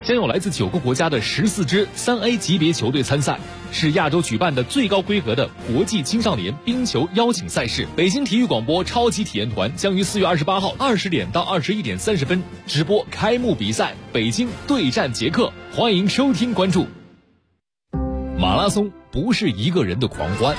将有来自9个国家的14支3A 级别球队参赛，是亚洲举办的最高规格的国际青少年冰球邀请赛事。北京体育广播超级体验团将于4月28号20点到21点30分直播开幕比赛，北京对战捷克，欢迎收听关注。马拉松不是一个人的狂欢，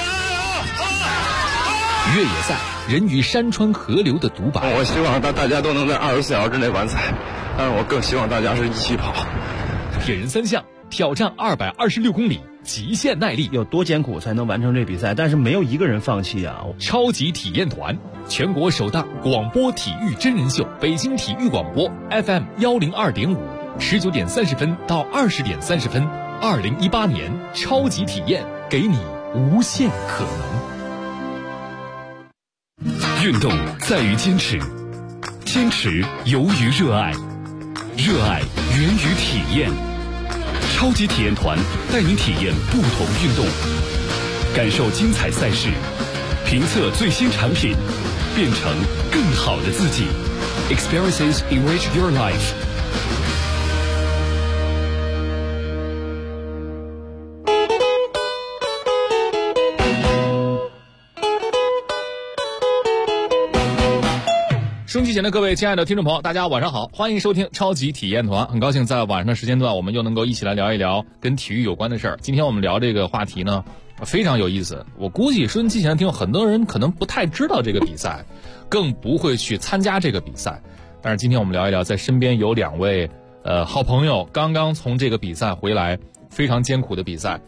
越野赛人与山川河流的独白。 我希望大家都能在24小时之内完赛，但是我更希望大家是一起跑。 铁人3项挑战226公里，极限耐力， 有多艰苦才能完成这比赛？但是没有一个人放弃啊！ 超级体验团，全国首档广播体育真人秀，北京体育广播 FM 102.5，19点30分到20点30分，2018年超级体验，给你无限可能。 运动在于坚持，坚持由于热爱，热爱源于体验。超级体验团带您体验不同运动，感受精彩赛事，评测最新产品，变成更好的自己。Experiences enrich your life。 收音机前的各位亲爱的听众朋友，大家晚上好，欢迎收听超级体验团。很高兴在晚上的时间段，我们又能够一起来聊一聊跟体育有关的事儿。今天我们聊这个话题呢，非常有意思。我估计收音机前的听众很多人可能不太知道这个比赛，更不会去参加这个比赛。但是今天我们聊一聊，在身边有2位好朋友刚刚从这个比赛回来，非常艰苦的比赛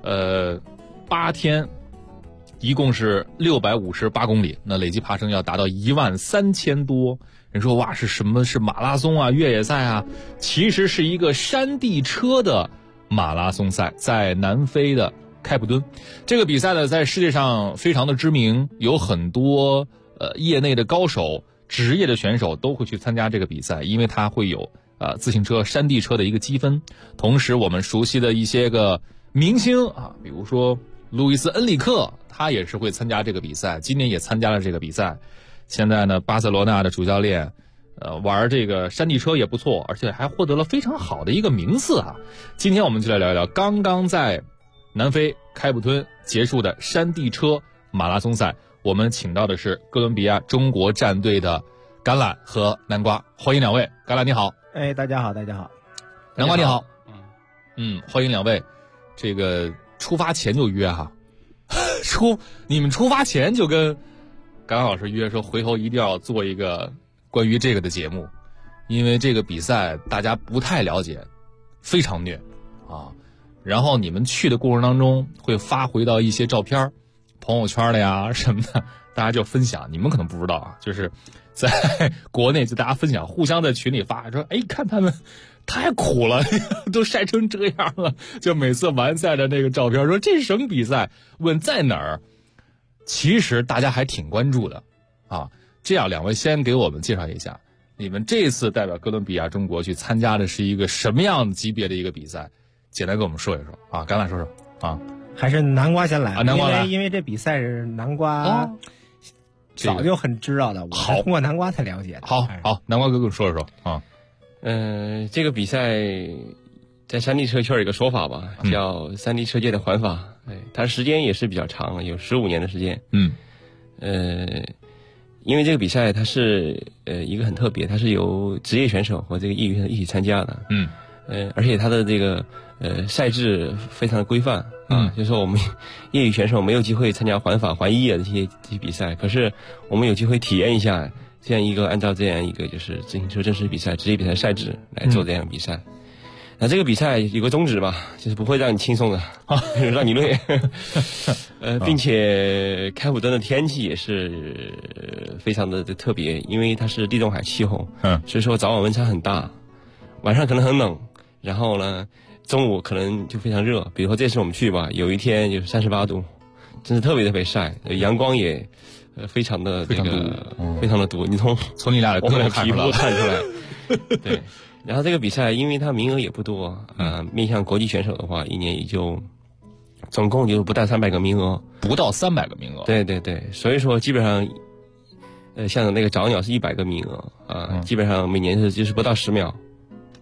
，8天。一共是658公里，那累计爬升要达到13000多。人说哇，是什么？是马拉松啊，越野赛啊？其实是一个山地车的马拉松赛，在南非的开普敦。这个比赛呢，在世界上非常的知名，有很多业内的高手、职业的选手都会去参加这个比赛，因为它会有自行车、山地车的一个积分。同时，我们熟悉的一些个明星啊，比如说路易斯·恩里克。他也是会参加这个比赛，今年也参加了这个比赛。现在呢，巴塞罗那的主教练，玩这个山地车也不错，而且还获得了非常好的一个名次啊。今天我们就来聊一聊刚刚在南非开普敦结束的山地车马拉松赛。我们请到的是哥伦比亚中国战队的橄榄和南瓜，欢迎2位。橄榄你好。 哎，大家好，大家好。 南瓜你好。欢迎2位。这个出发前就约哈。你们出发前就跟橄榄老师约说，回头一定要做一个关于这个的节目，因为这个比赛大家不太了解，非常虐啊。然后你们去的过程当中会发回到一些照片，朋友圈的呀什么的，大家就分享。你们可能不知道啊，就是在国内就大家分享，互相在群里发说，哎，看他们太苦了，都晒成这样了。就每次完赛的那个照片，说这是什么比赛？问在哪儿？其实大家还挺关注的，啊。这样2位先给我们介绍一下，你们这次代表哥伦比亚中国去参加的是一个什么样级别的一个比赛？简单跟我们说一说啊。橄榄说说啊。 还是南瓜先来啊。南瓜来， 因为这比赛是南瓜早就很知道的，我是通过南瓜才了解的。 好，南瓜哥跟我说一说啊。 这个比赛在山地车圈有一个说法吧，叫山地车界的环法。它时间也是比较长，有15年的时间。因为这个比赛它是一个很特别，它是由职业选手和这个业余选手一起参加的。而且它的这个赛制非常的规范啊，就是说我们业余选手没有机会参加环法、环意啊这些比赛，可是我们有机会体验一下这样一个按照这样一个就是自行车正式比赛、职业比赛赛制来做这样比赛。那这个比赛有个宗旨吧，就是不会让你轻松的，让你累。并且开普敦的天气也是非常的特别，因为它是地中海气候，所以说早晚温差很大，晚上可能很冷，然后呢中午可能就非常热。比如说这次我们去吧，有一天就是38度，真是特别特别晒，阳光也非常的这个非常的毒，你从你俩的皮肤看出来。对。然后这个比赛因为它名额也不多面向国际选手的话，一年也就总共就不到300个名额， 不到300个名额。 对对对，所以说基本上像那个早鸟是100个名额基本上每年就是不到10秒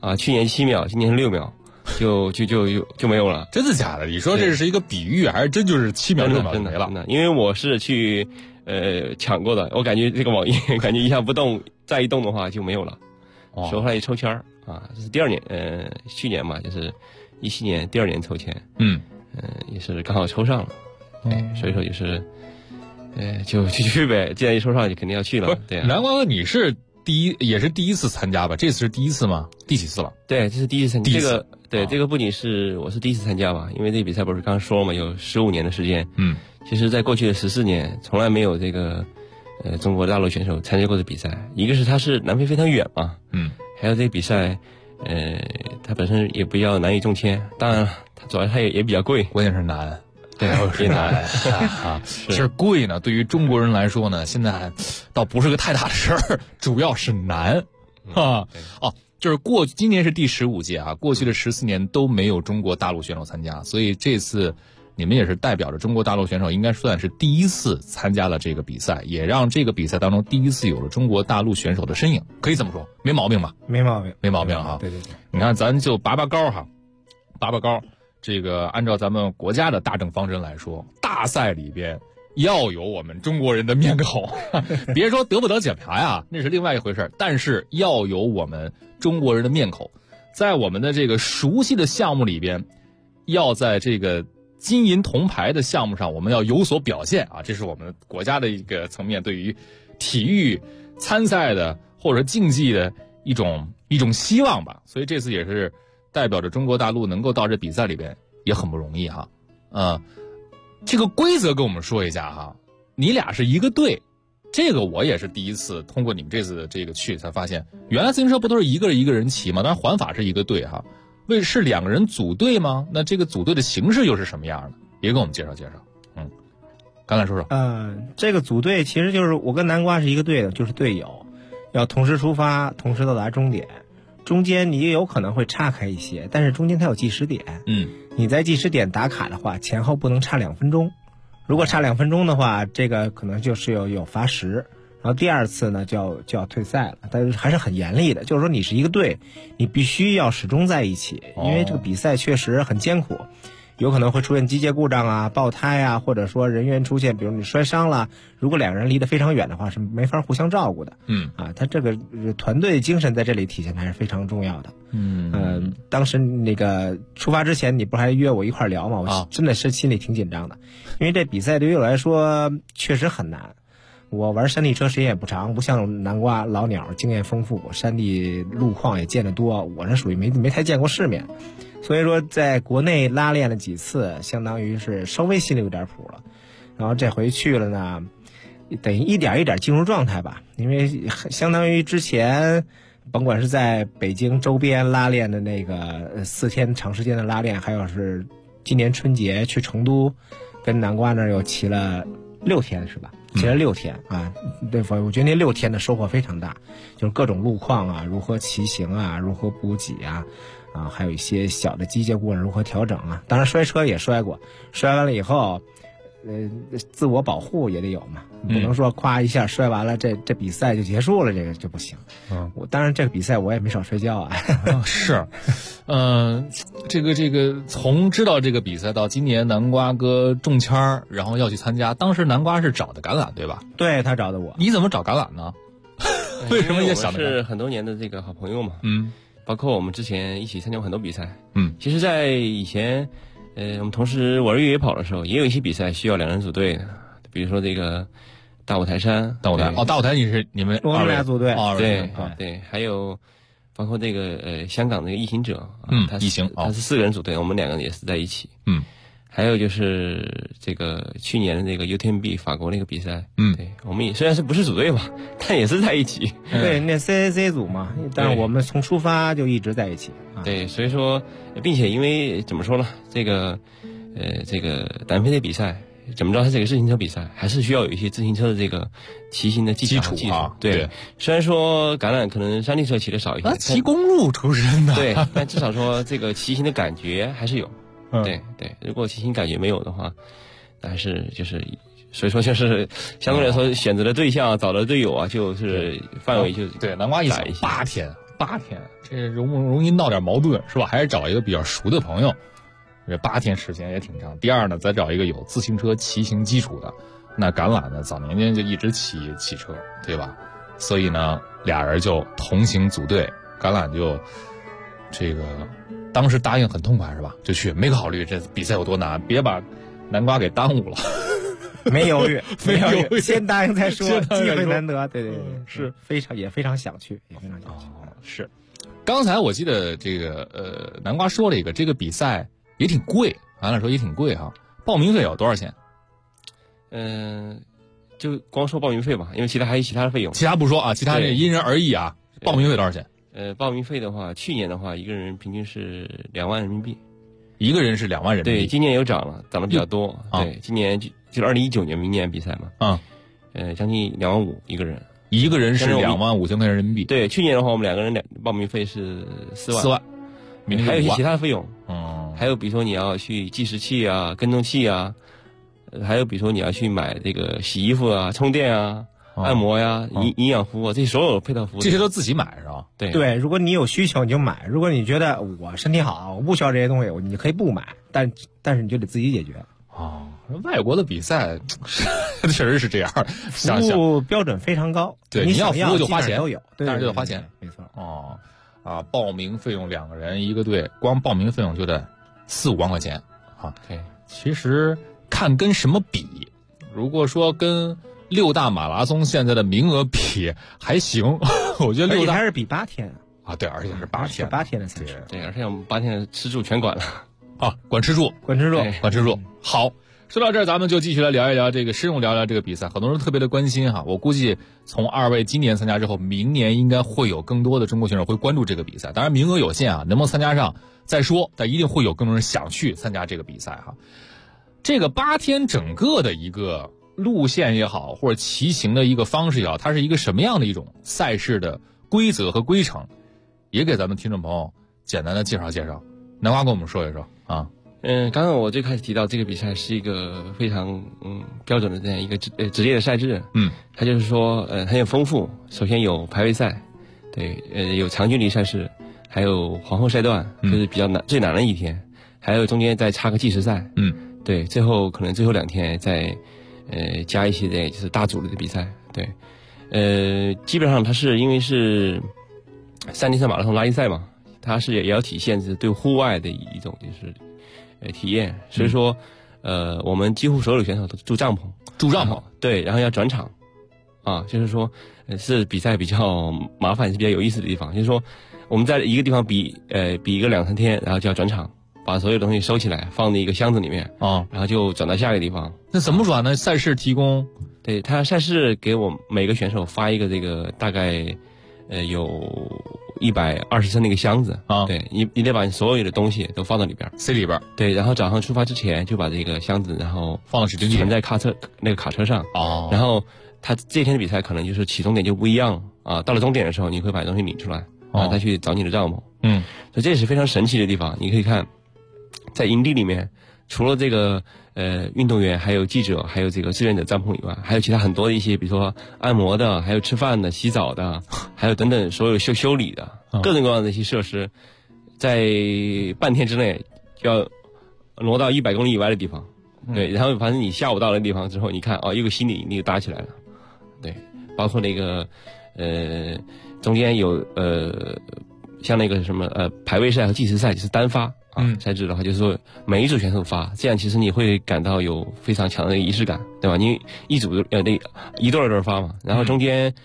啊，去年7秒，今年是6秒，就没有了。 真的假的？你说这是一个比喻，还是真就是7秒6秒就没了？ 真的，因为我是去抢过的，我感觉这个网页感觉一下不动，再一动的话就没有了。后来一抽签啊，这是第2年，去年嘛，就是17年第2年抽签，也是刚好抽上了，所以说就是，就去呗，既然一抽上就肯定要去了。对， 南瓜哥，你是也是第一次参加吧？这次是第一次吗？第几次了？ 对，这是第一次参加。这个对，这个不仅是我是第一次参加吧，因为这个比赛不是刚说了嘛，有15年的时间。其实在过去的14年，从来没有这个中国大陆选手参加过的比赛。一个是它是南非非常远嘛，还有这个比赛，它本身也比较难以中签。当然了，它主要它也比较贵， 关键是难。 对，也难啊。其实贵呢，对于中国人来说呢，现在倒不是个太大的事儿，主要是难啊。就是今年是第15届啊，过去的14年都没有中国大陆选手参加，所以这次你们也是代表着中国大陆选手，应该算是第一次参加了这个比赛，也让这个比赛当中第一次有了中国大陆选手的身影，可以这么说，没毛病吧？ 没毛病， 没毛病哈。 对， 你看咱就拔高哈，拔高。这个按照咱们国家的大政方针来说，大赛里边要有我们中国人的面孔，别说得不得奖牌啊，那是另外一回事，但是要有我们中国人的面孔，在我们的这个熟悉的项目里边，要在这个金银铜牌的项目上，我们要有所表现啊，这是我们国家的一个层面对于体育参赛的或者竞技的一种希望吧。所以这次也是代表着中国大陆能够到这比赛里边也很不容易哈。这个规则跟我们说一下哈，你俩是一个队，这个我也是第一次通过你们这次这个去才发现，原来自行车不都是一个人骑吗？当然环法是一个队哈，是2个人组队吗？那这个组队的形式又是什么样的？也给我们介绍介绍。刚才说说。 这个组队其实就是我跟南瓜是一个队的，就是队友，要同时出发，同时到达终点。中间你也有可能会岔开一些，但是中间它有计时点。你在计时点打卡的话，前后不能差2分钟。如果差2分钟的话，这个可能就是有罚时。然后第2次呢就要退赛了，但是还是很严厉的，就是说你是一个队，你必须要始终在一起，因为这个比赛确实很艰苦。有可能会出现机械故障啊、爆胎啊，或者说人员出现，比如你摔伤了，如果2个人离得非常远的话，是没法互相照顾的。他这个团队精神在这里体现还是非常重要的。当时那个出发之前，你不还约我一块聊吗？我真的是心里挺紧张的，因为这比赛对于我来说确实很难。我玩山地车时间也不长，不像南瓜老鸟经验丰富，山地路况也见得多，我是属于没太见过世面。所以说在国内拉练了几次，相当于是稍微心里有点谱了。然后这回去了呢，等于一点一点进入状态吧，因为相当于之前甭管是在北京周边拉练的那个4天长时间的拉练，还有是今年春节去成都跟南瓜那儿又骑了6天是吧？骑了6天啊，对，我觉得那6天的收获非常大，就是各种路况啊，如何骑行啊，如何补给啊，还有一些小的机械故障如何调整啊。当然摔车也摔过，摔完了以后，自我保护也得有嘛，不能说夸一下摔完了这比赛就结束了，这个就不行。我当然这个比赛我也没少摔跤啊。 是，这个从知道这个比赛到今年南瓜哥中签儿，然后要去参加，当时南瓜是找的橄榄对吧？ 对，他找的我。 你怎么找橄榄呢？为什么也想的？ 是很多年的这个好朋友嘛。包括我们之前一起参加过很多比赛。其实在以前我们同时玩越野跑的时候，也有一些比赛需要2人组队的，比如说这个大五台山。大五台你们我们俩组队。 对，还有包括这个香港的一个异行者，他是4个人组队，我们2个人也是在一起。还有就是这个去年的那个 UTMB 法国那个比赛，对，我们也虽然是不是组队吧，但也是在一起。 对，那 CAC 组嘛，但是我们从出发就一直在一起。 对，所以说，并且因为怎么说呢，这个南非的比赛，怎么着，它这个自行车比赛还是需要有一些自行车的这个骑行的基础啊。 对，虽然说橄榄可能山地车骑的少一些， 骑公路出身的， 对，但至少说这个骑行的感觉还是有。对，如果骑行感觉没有的话，那还是所以说就是相对来说选择的对象、找的队友啊，就是范围就对南瓜一想8天 8天，这容易闹点矛盾是吧？还是找一个比较熟的朋友。这8天时间也挺长。第二呢，再找一个有自行车骑行基础的。那橄榄呢，早年间就一直骑车，对吧？所以呢，俩人就同行组队。橄榄就这个当时答应很痛快是吧？就去，没考虑这比赛有多难，别把南瓜给耽误了。 没犹豫， 没犹豫， 先答应再说，机会难得。对， 是非常想去，也非常想去。 是。刚才我记得这个南瓜说了一个，这个比赛也挺贵，橄榄说也挺贵哈。报名费有多少钱？ 就光说报名费吧，因为还有其他的费用。 其他不说啊，其他的因人而异啊。报名费多少钱？ 报名费的话，去年的话，一个人平均是2万人民币。 一个人是2万人民币。 对，今年有涨得比较多。对，今年就是2019年明年比赛嘛。将近2万5一个人。一个人是2万5千块钱人民币。对，去年的话，我们2个人报名费是4万。4万。还有一些其他的费用。还有比如说你要去计时器啊、跟踪器啊，还有比如说你要去买这个洗衣服啊、充电啊、按摩呀、营养服务，这些所有配套服务， 这些都自己买是吧？ 对，如果你有需求你就买，如果你觉得我身体好，我不需要这些东西，你可以不买，但是你就得自己解决。 外国的比赛确实是这样， 服务标准非常高。 对，你要服务就花钱都有， 但是就得花钱， 没错。 报名费用2个人一个队，光报名费用就得4-5万块钱啊。 对， 其实看跟什么比，如果说跟6大马拉松现在的名额比还行，我觉得6大还是比8天啊，对，而且是8天 ，8天的赛事， 对，而且我们8天的吃住全管了啊，管吃住。好，说到这儿，咱们就继续来聊一聊这个，深入聊聊这个比赛。很多人特别的关心哈，我估计从2位今年参加之后，明年应该会有更多的中国选手会关注这个比赛。当然名额有限啊，能不能参加上再说，但一定会有更多人想去参加这个比赛哈。这个8天整个的一个路线也好，或者骑行的一个方式也好，它是一个什么样的一种赛事的规则和规程，也给咱们听众朋友简单的介绍介绍。南瓜跟我们说一说啊。 刚刚我最开始提到这个比赛是一个非常标准的这样一个职业的赛制。它就是说很有丰富。首先有排位赛，对，有长距离赛事，还有皇后赛段，就是比较最难的一天，还有中间再插个计时赛。对，最后可能最后2天再加一些就是大组的比赛。对，基本上它是因为是3级赛马拉松拉力赛嘛，它是也要体现是对户外的一种就是体验，所以说我们几乎所有的选手都住帐篷，对，然后要转场啊，就是说是比赛比较麻烦，是比较有意思的地方，就是说我们在一个地方比一个2-3天，然后就要转场，把所有东西收起来放在一个箱子里面然后就转到下一个地方。 那怎么转呢？赛事提供， 对，他赛事给我每个选手发一个这个大概有120升的一个箱子对，你得把你所有的东西都放到里边， 塞里边。对， 然后早上出发之前就把这个箱子然后放到指定地存在卡车上然后他这天的比赛可能就是起终点就不一样到了终点的时候你会把东西领出来再去找你的帐篷。所以这也是非常神奇的地方。你可以看在营地里面，除了这个运动员，还有记者，还有这个志愿者帐篷以外，还有其他很多的一些，比如说按摩的，还有吃饭的、洗澡的，还有等等所有修理的各种各样的一些设施，在半天之内就要挪到100公里以外的地方。对，然后反正你下午到了地方之后，你看一个新的营地搭起来了。对，包括那个中间有像那个什么排位赛和计时赛就是单发赛制的话，就是说每一组选手发，这样其实你会感到有非常强的仪式感，对吧？你一组一对发嘛，然后中间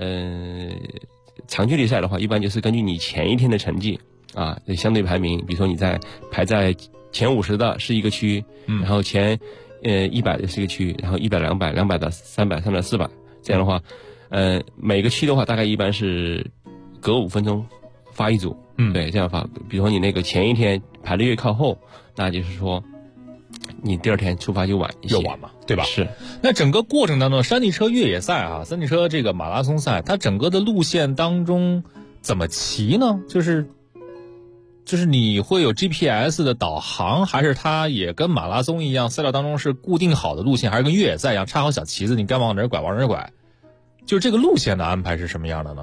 长距离赛的话，一般就是根据你前一天的成绩相对排名，比如说你排在前50的是一个区，然后前100的是一个区，然后100、200的300、300、400，这样的话，每个区的话大概一般是隔5分钟发一组。对，这样发。比如说你那个前一天排的越靠后，那就是说你第2天出发就晚一些， 又晚嘛，对吧？ 是。 那整个过程当中，山地车越野赛山地车这个马拉松赛，它整个的路线当中怎么骑呢？就是你会有 GPS 的导航，还是它也跟马拉松一样，赛道当中是固定好的路线，还是跟越野赛一样插好小旗子，你该往哪儿拐往哪儿拐？就是这个路线的安排是什么样的呢？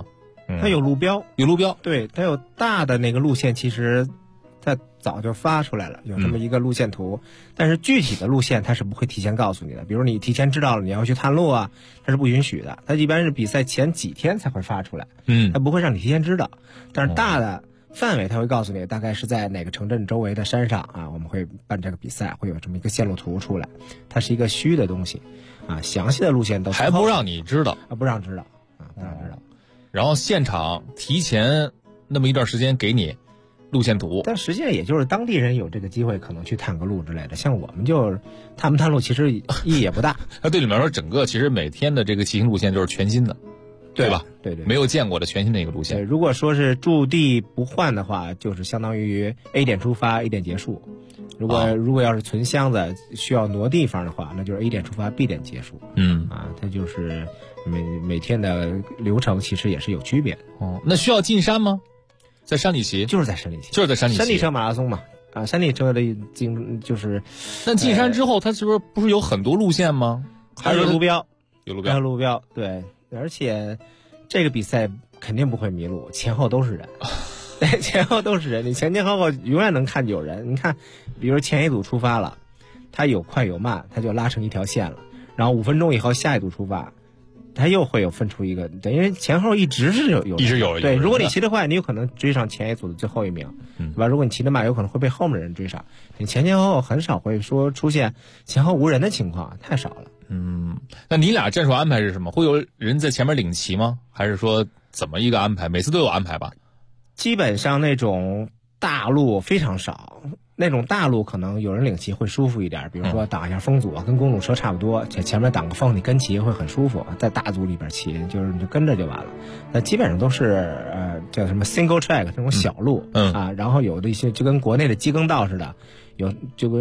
它有路标， 有路标， 对，它有大的那个路线，其实它早就发出来了，有这么一个路线图，但是具体的路线它是不会提前告诉你的。比如你提前知道了你要去探路啊，它是不允许的，它一般是比赛前几天才会发出来，它不会让你提前知道。但是大的范围它会告诉你大概是在哪个城镇周围的山上啊，我们会办这个比赛，会有这么一个线路图出来，它是一个虚的东西啊，详细的路线都还不让你知道啊，不让知道啊，不让知道。 然后现场提前那么一段时间给你路线图， 但实际上也就是当地人有这个机会可能去探个路之类的，像我们就探不探路其实意义也不大。 那对你们来说，整个其实每天的这个骑行路线就是全新的，对吧？ 对， 没有见过的全新的一个路线。 如果说是驻地不换的话，就是相当于 A 点出发 A 点结束。如果要是存箱子需要挪地方的话，那就是 A 点出发 B 点结束。它就是每天的流程其实也是有区别的。 那需要进山吗？在山里骑？ 就是在山里骑， 就是在山里骑。 山地车马拉松嘛，山地车的就是。 那进山之后，它是不是有很多路线吗？ 还有路标， 有路标， 还有路标，对，而且这个比赛肯定不会迷路，前后都是人。对，前后都是人，你前后永远能看见有人。你看，比如前一组出发了，它有快有慢，它就拉成一条线了。然后5分钟以后下一组出发，它又会有分出一个，等于前后一直是有一直有。 对，如果你骑得快，你有可能追上前一组的最后一名，对吧？如果你骑得慢，有可能会被后面的人追上。你前后很少会说出现前后无人的情况，太少了。 那你俩战术安排是什么？会有人在前面领骑吗？还是说怎么一个安排？每次都有安排吧？ 基本上那种大路非常少，那种大路可能有人领骑会舒服一点，比如说挡一下风阻，跟公路车差不多，前面挡个风，你跟骑会很舒服。在大组里边骑，就是你就跟着就完了。那基本上都是叫什么 single track 这种小路，然后有的一些就跟国内的机耕道似的，有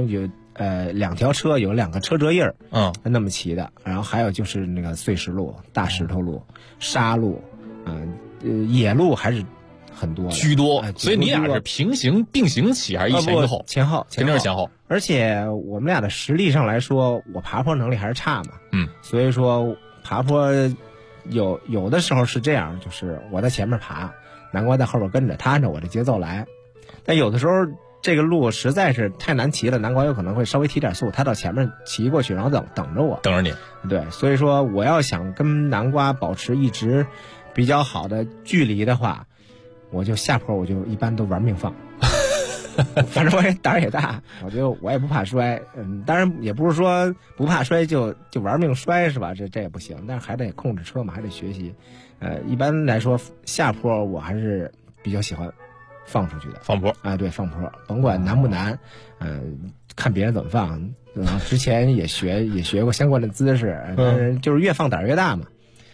2条车有2个车辙印儿，那么骑的。然后还有就是那个碎石路、大石头路、沙路，野路还是很多居多，所以你俩是平行并行骑还是一前一后？ 前后， 肯定是前后。 而且我们俩的实力上来说，我爬坡能力还是差嘛，所以说爬坡有的时候是这样，就是我在前面爬，南瓜在后边跟着，他按照我的节奏来。但有的时候这个路实在是太难骑了，南瓜有可能会稍微提点速，他到前面骑过去，然后等着我， 等着你。 对，所以说我要想跟南瓜保持一直比较好的距离的话，我就下坡我就一般都玩命放。反正我也胆儿也大，我也不怕摔，当然也不是说不怕摔就玩命摔是吧？这也不行，但是还得控制车嘛，还得学习。一般来说下坡我还是比较喜欢放出去的。 放坡啊，对，放坡，甭管难不难，看别人怎么放。之前也学过相关的姿势，但是就是越放胆儿越大嘛。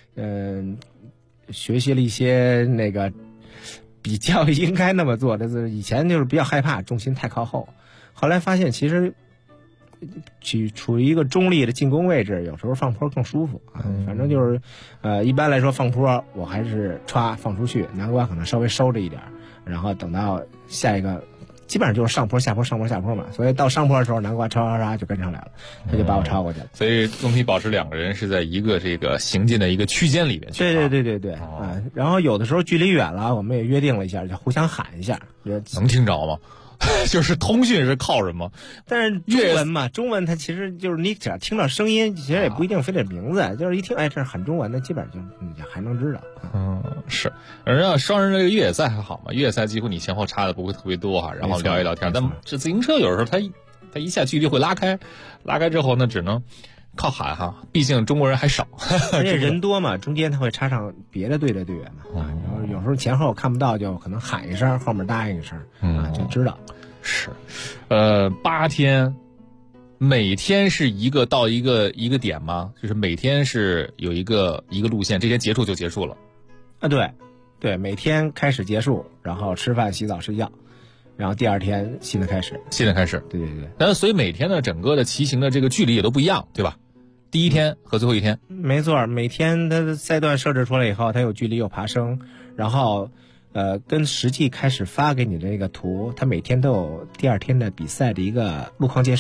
学习了一些那个。比较应该那么做的，以前就是比较害怕，重心太靠后。后来发现其实处于一个中立的进攻位置，有时候放坡更舒服啊。反正就是一般来说放坡我还是放出去，南瓜可能稍微收着一点，然后等到下一个基本上就是上坡下坡上坡下坡嘛。所以到上坡的时候，南瓜唰就跟上来了，他就把我超过去了。 所以总体保持2个人是在一个这个行进的一个区间里面去。 对然后有的时候距离远了，我们也约定了一下，就互相喊一下。 能听着吗？就是通讯是靠什么？ 但是中文嘛，中文它其实就是你只要听到声音，其实也不一定非得名字，就是一听这是喊中文的，基本上就还能知道。 是。而要双人这个越野赛还好嘛，越野赛几乎你前后差的不会特别多哈，然后聊一聊天。但这自行车有时候它一下距离会拉开之后呢，只能靠喊哈，毕竟中国人还少， 而且人多嘛，中间他会插上别的队的队员嘛，然后有时候前后看不到，就可能喊一声，后面答应一声，就知道。 是，8天，每天是一个到一个点吗？就是每天是有一个路线，这天结束就结束了。 啊，对，每天开始结束，然后吃饭、洗澡、睡觉。然后第2天新的开始，对。 但所以每天的整个的骑行的这个距离也都不一样，对吧？第一天和最后一天， 没错，每天它的赛段设置出来以后，它有距离有爬升，然后跟实际开始发给你的那个图，它每天都有第2天的比赛的一个路况介绍，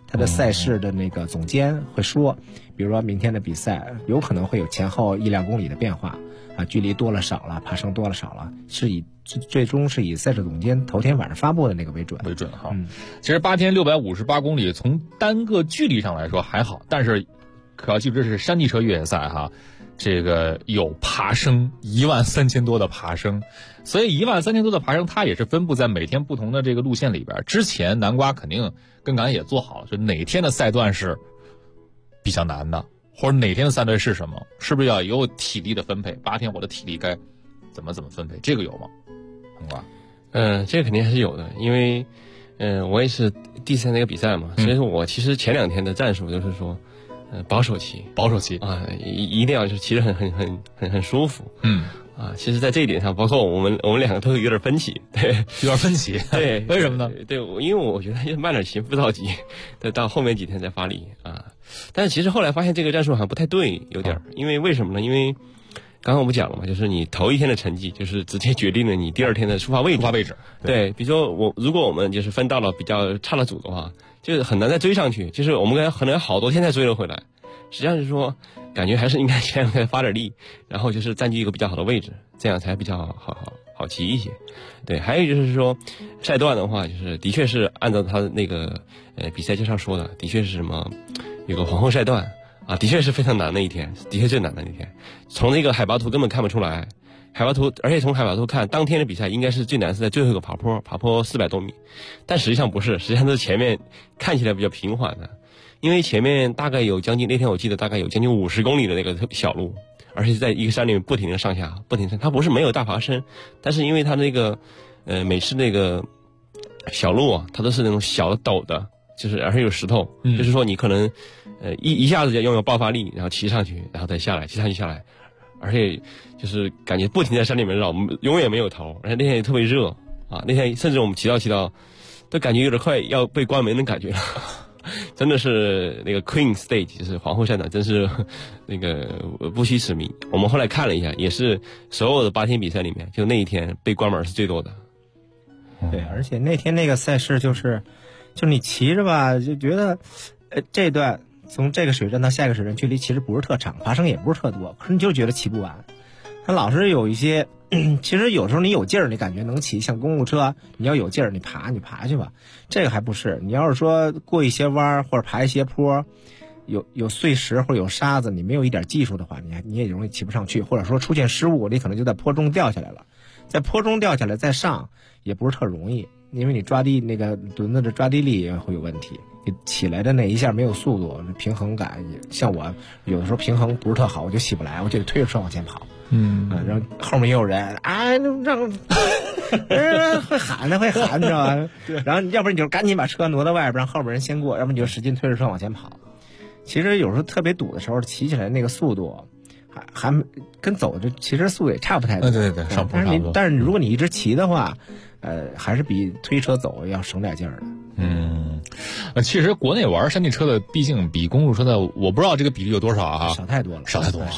他的赛事的那个总监会说，比如说明天的比赛有可能会有前后1-2公里的变化啊，距离多了少了，爬升多了少了，最终是以赛事总监头天晚上发布的那个为准哈。其实8天658公里从单个距离上来说还好，但是可要记住这是山地车越野赛哈，这个有爬升13000多的爬升，所以13000多的爬升它也是分布在每天不同的这个路线里边。之前南瓜肯定跟咱也做好了，就哪天的赛段是比较难的，或者哪天的赛段是什么，是不是要有体力的分配？8天我的体力该怎么分配？这个有吗？南瓜？ 这个肯定还是有的，因为我也是第3那个比赛嘛，所以说我其实前2天的战术就是说保守骑啊，一定要是骑着很舒服。其实在这一点上，包括我们2个都有点分歧，对， 有点分歧， 对， 为什么呢？ 对，因为我觉得慢点骑不着急，到后面几天再发力啊。但是其实后来发现这个战术好像不太对，有点，因为为什么呢？因为刚刚我们讲了嘛，就是你头一天的成绩，就是直接决定了你第2天的出发位置。对，比如说如果我们就是分到了比较差的组的话，就是很难再追上去，就是我们可能好多天才追了回来。实际上是说，感觉还是应该前2天发点力，然后就是占据一个比较好的位置，这样才比较好骑一些。对，还有就是说，赛段的话，就是的确是按照他的那个比赛介绍说的，的确是什么有个皇后赛段啊，的确是非常难的一天，的确最难的一天。从那个海拔图根本看不出来，海拔图，而且从海拔图看，当天的比赛应该是最难是在最后一个爬坡400多米，但实际上不是，实际上是前面看起来比较平缓的。因为前面大概有将近，那天我记得大概有将近50公里的那个小路，而且在一个山里面不停的上下，不停的，它不是没有大爬升，但是因为它那个每次那个小路啊，它都是那种小的陡的，就是而且有石头，就是说你可能一下子就拥有爆发力，然后骑上去，然后再下来，骑上去下来，而且就是感觉不停在山里面绕，永远没有头，而且那天也特别热啊，那天甚至我们骑到都感觉有点快要被关门的感觉了。真的是那个 Queen Stage， 就是皇后赛段，真是那个不虚此名。我们后来看了一下，也是所有的8天比赛里面，就那一天被关门是最多的。 对，而且那天那个赛事就是你骑着吧，就觉得这段从这个水站到下一个水站距离其实不是特长，爬升也不是特多，可是你就觉得骑不完。它老是有一些，其实有时候你有劲儿，你感觉能骑，像公路车，你要有劲儿，你爬去吧。这个还不是，你要是说过一些弯或者爬一些坡，有碎石或者有沙子，你没有一点技术的话，你也容易骑不上去，或者说出现失误，你可能就在坡中掉下来了。在坡中掉下来再上也不是特容易，因为你抓地那个轮子的抓地力也会有问题。你起来的那一下没有速度，平衡感也像我有的时候平衡不是特好，我就起不来，我就得推着车往前跑。然后后面也有人让会喊的，你知道吗？然后要不然你就赶紧把车挪到外边，让后边人先过，要不然你就使劲推着车往前跑。其实有时候特别堵的时候，骑起来那个速度还跟走的其实速度也差不太多。 对，上坡差不多。 但是如果你一直骑的话，还是比推车走要省点劲儿的。 其实国内玩山地车的，毕竟比公路车的，我不知道这个比例有多少啊， 少太多了。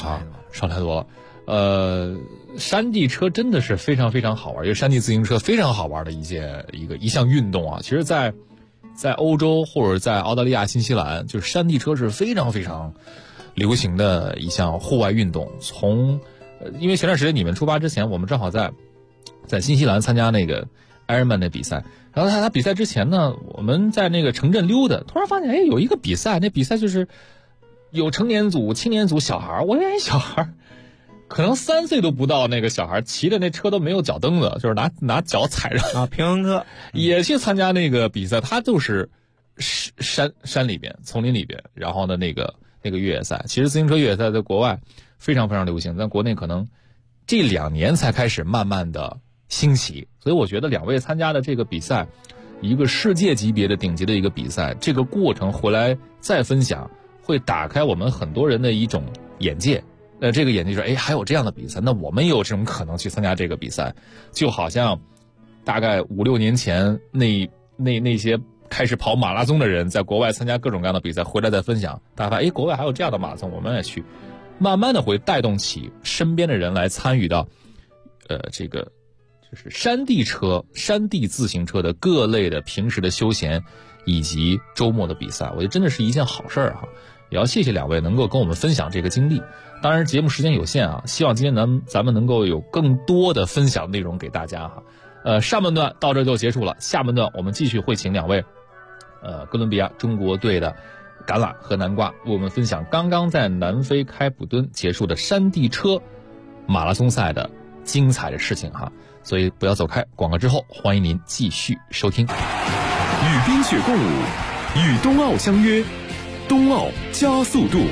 山地车真的是非常非常好玩，因为山地自行车非常好玩的一项运动啊。其实在欧洲或者在澳大利亚、新西兰，就是山地车是非常非常流行的一项户外运动。因为前段时间你们出发之前，我们正好在新西兰参加那个 Ironman 的比赛，然后他比赛之前呢，我们在那个城镇溜达，突然发现有一个比赛，那比赛就是有成年组、青年组、小孩，我以为小孩可能3岁都不到，那个小孩骑的那车都没有脚蹬子，就是拿脚踩着平衡车， 也去参加那个比赛。他就是山里边、丛林里边，然后呢那个越野赛。其实自行车越野赛在国外非常非常流行，在国内可能这2年才开始慢慢的兴起。所以我觉得2位参加的这个比赛，一个世界级别的顶级的一个比赛，这个过程回来再分享，会打开我们很多人的一种眼界。这个眼界就是还有这样的比赛，那我们也有这种可能去参加这个比赛。就好像大概5-6年前那些开始跑马拉松的人，在国外参加各种各样的比赛，回来再分享，大家发现国外还有这样的马拉松，我们也去，慢慢的会带动起身边的人来参与到这个就是山地自行车的各类的平时的休闲以及周末的比赛，我觉得真的是一件好事哈。也要谢谢两位能够跟我们分享这个经历。当然节目时间有限啊，希望今天咱们能够有更多的分享内容给大家哈。上半段到这就结束了，下半段我们继续会请两位哥伦比亚中国队的橄榄和南瓜为我们分享刚刚在南非开普敦结束的山地车马拉松赛的精彩的事情哈。所以不要走开，广告之后欢迎您继续收听。 与冰雪共舞，与冬奥相约，冬奥加速度。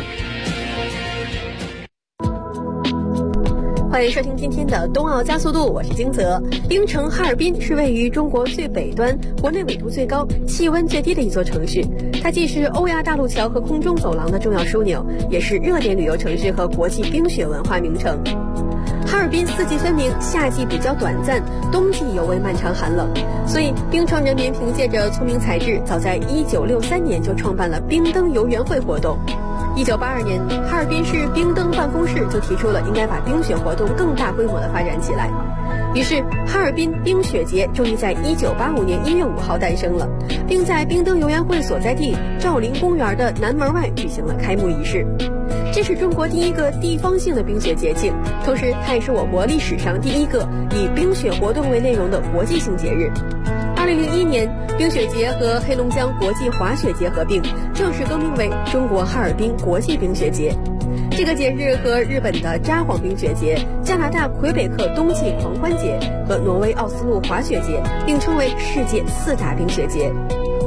欢迎收听今天的冬奥加速度，我是金泽。冰城哈尔滨是位于中国最北端、国内纬度最高、气温最低的一座城市，它既是欧亚大陆桥和空中走廊的重要枢纽，也是热点旅游城市和国际冰雪文化名城。哈尔滨四季分明，夏季比较短暂，冬季尤为漫长寒冷，所以冰城人民凭借着聪明才智，早在1963年就创办了冰灯游园会活动。1982年，哈尔滨市冰灯办公室就提出了应该把冰雪活动更大规模的发展起来。于是，哈尔滨冰雪节终于在1985年1月5号诞生了，并在冰灯游园会所在地兆麟公园的南门外举行了开幕仪式。这是中国第一个地方性的冰雪节庆，同时它也是我国历史上第一个以冰雪活动为内容的国际性节日。2001年，冰雪节和黑龙江国际滑雪节合并，正式更名为中国哈尔滨国际冰雪节。这个节日和日本的札幌冰雪节、加拿大魁北克冬季狂欢节和挪威奥斯陆滑雪节并称为世界4大冰雪节。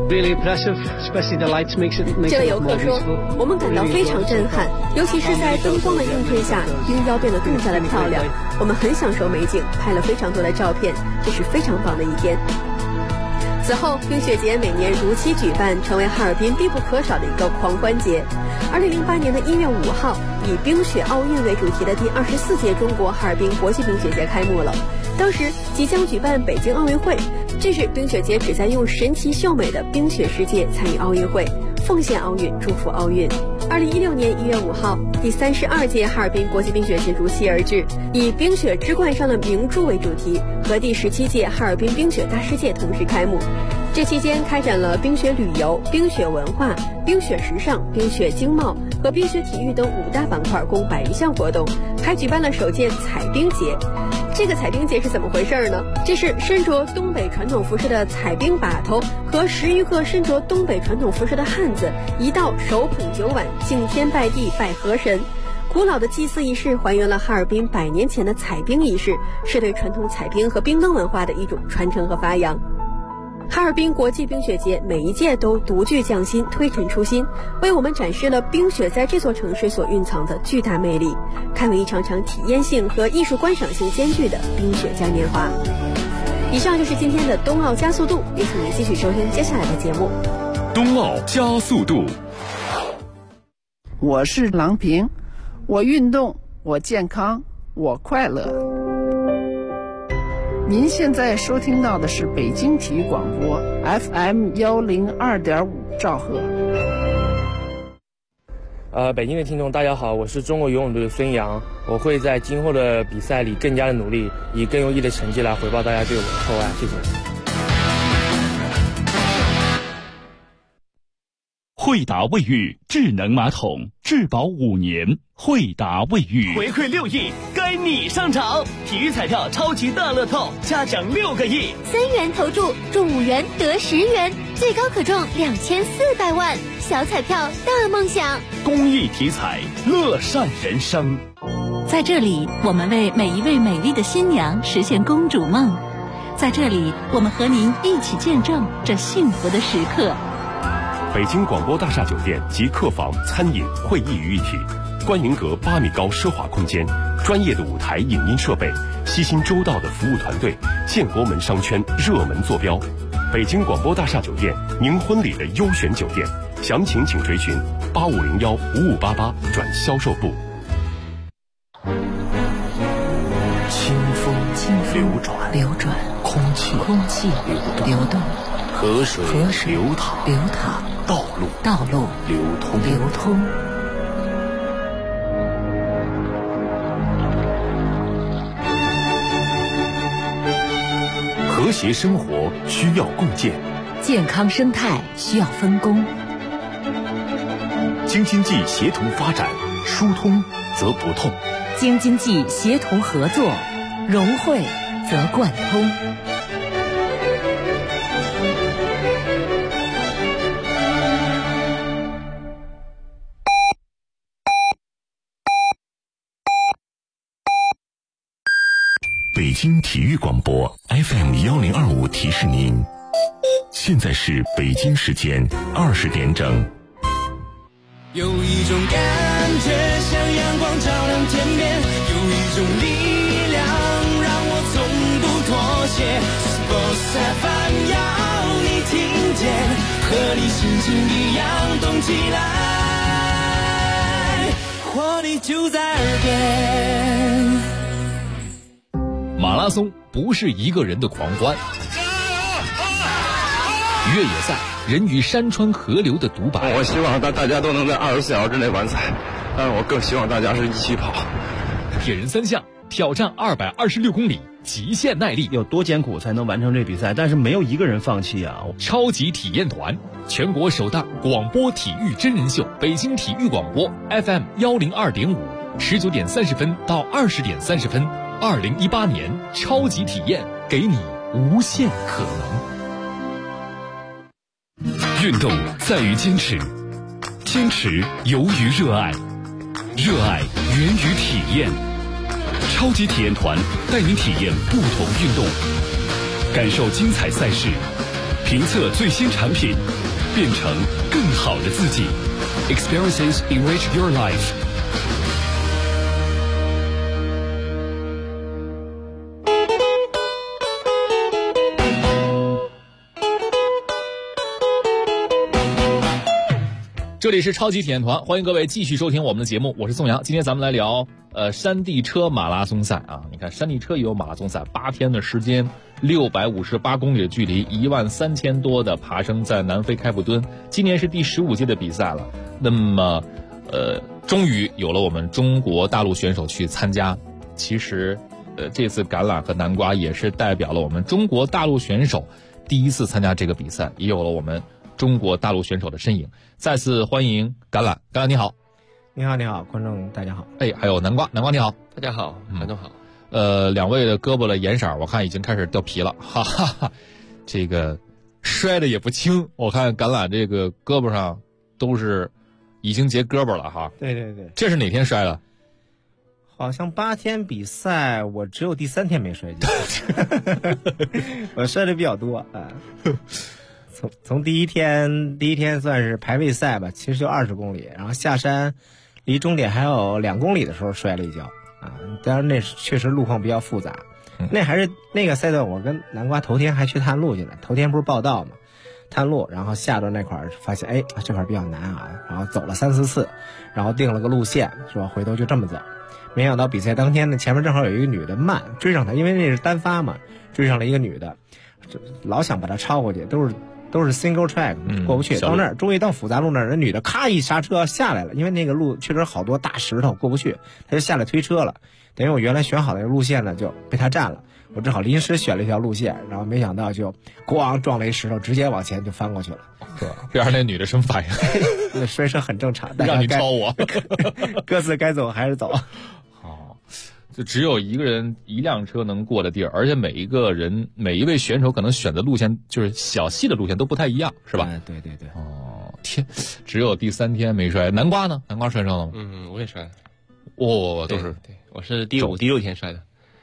这位游客说，我们感到非常震撼，尤其是在灯光的映衬下，冰雕变得更加的漂亮。我们很享受美景，拍了非常多的照片，这是非常棒的一天。此后，冰雪节每年如期举办，成为哈尔滨必不可少的一个狂欢节。2008年的1月5号，以冰雪奥运为主题的第24届中国哈尔滨国际冰雪节开幕了。当时即将举办北京奥运会，这是冰雪节旨在用神奇秀美的冰雪世界参与奥运会，奉献奥运，祝福奥运。2016年1月5号，第32届哈尔滨国际冰雪节如期而至，以冰雪之冠上的明珠为主题，和第17届哈尔滨冰雪大世界同时开幕。这期间开展了冰雪旅游、冰雪文化、冰雪时尚、冰雪经贸和冰雪体育等5大板块，共100余项活动，还举办了首届彩冰节。这个彩冰节是怎么回事呢？这是身着东北传统服饰的彩冰把头和10余个身着东北传统服饰的汉子，一道手捧酒碗，敬天拜地拜河神。古老的祭祀仪式还原了哈尔滨100年前的彩冰仪式，是对传统彩冰和冰灯文化的一种传承和发扬。哈尔滨国际冰雪节每一届都独具匠心，推陈出新，为我们展示了冰雪在这座城市所蕴藏的巨大魅力，开为一场场体验性和艺术观赏性兼具的冰雪嘉年华。以上就是今天的冬奥加速度，也请您继续收听接下来的节目。 冬奥加速度。 我是郎平，我运动，我健康，我快乐。您现在收听到的是北京体育广播 FM 102.5兆赫。 北京的听众大家好，我是中国游泳队的孙杨，我会在今后的比赛里更加的努力，以更优异的成绩来回报大家对我的厚爱，谢谢。 惠达卫浴智能马桶，质保5年。惠达卫浴回馈6亿，该你上场！体育彩票超级大乐透，加奖6个亿 ，3元投注中5元得10元，最高可中2400万，小彩票大梦想。 公益体彩，乐善人生。 在这里，我们为每一位美丽的新娘实现公主梦。在这里，我们和您一起见证这幸福的时刻。 北京广播大厦酒店及客房、餐饮、会议于一体，观云阁8米高奢华空间，专业的舞台影音设备，悉心周到的服务团队，建国门商圈热门坐标。北京广播大厦酒店，您婚礼的优选酒店，详情请垂询85015588转销售部。 清风流转，空气流动，河水流淌，道路流通。 和谐生活需要共建， 健康生态需要分工。 京津冀协同发展，疏通则不痛； 京津冀协同合作，融汇则贯通。 北京体育广播 FM1025提示您，现在是北京时间20点整。 有一种感觉像阳光照亮天边，有一种力量让我从不妥协。Sports FM 要你听见，和你心情一样动起来，活力就在耳边。 马拉松不是一个人的狂欢，越野赛人与山川河流的独白。 我希望大家都能在24小时之内完赛，但是我更希望大家是一起跑。 铁人三项挑战226公里，极限耐力， 有多艰苦才能完成这比赛？但是没有一个人放弃啊！ 超级体验团，全国首档广播体育真人秀，北京体育广播 FM102.5，19点30分到20点30分。2018年超级体验，给你无限可能。运动在于坚持，坚持由于热爱，热爱源于体验。超级体验团带您体验不同运动，感受精彩赛事，评测最新产品，变成更好的自己。Experiences enrich your life。 这里是超级体验团，欢迎各位继续收听我们的节目，我是宋阳。今天咱们来聊山地车马拉松赛啊！你看山地车也有马拉松赛，8天的时间，658公里的距离，13000多的爬升，在南非开普敦。今年是第15届的比赛了，那么终于有了我们中国大陆选手去参加。其实这次橄榄和南瓜也是代表了我们中国大陆选手第一次参加这个比赛，也有了我们中国大陆选手的身影。再次欢迎橄榄，橄榄你好。 你好，你好，观众大家好。 哎，还有南瓜，南瓜你好。 大家好，观众好。 两位的胳膊的颜色我看已经开始掉皮了，哈哈哈。这个摔的也不轻，我看橄榄这个胳膊上都是已经结胳膊了哈。 对对对。 这是哪天摔的？ 好像8天比赛，我只有第3天没摔跤。我摔的比较多啊。从第一天算是排位赛吧，其实就20公里，然后下山离终点还有2公里的时候摔了一跤啊。当然那确实路况比较复杂，那还是那个赛段，我跟南瓜头天还去探路去了。头天不是报道嘛，探路，然后下到那块儿发现，哎，这块比较难啊，然后走了3、4次，然后定了个路线，说回头就这么走。没想到比赛当天呢，前面正好有一个女的慢追上他，因为那是单发嘛，追上了一个女的，老想把她超过去，都是 single track 过不去，到那儿终于到复杂路那儿，人女的咔一刹车下来了，因为那个路确实好多大石头过不去，她就下来推车了。等于我原来选好的路线呢就被她占了，我只好临时选了一条路线，然后没想到就咣撞了一石头，直接往前就翻过去了。 边上那女的什么反应？ 那摔车很正常， 让你超我， 各自该走还是走。 就只有一个人一辆车能过的地儿，而且每一位选手可能选的路线就是小细的路线都不太一样，是吧？ 对对对。 哦，天，只有第3天没摔。南瓜呢？南瓜摔伤了吗？ 我也摔了。 都是对，我是第5、第6天摔的。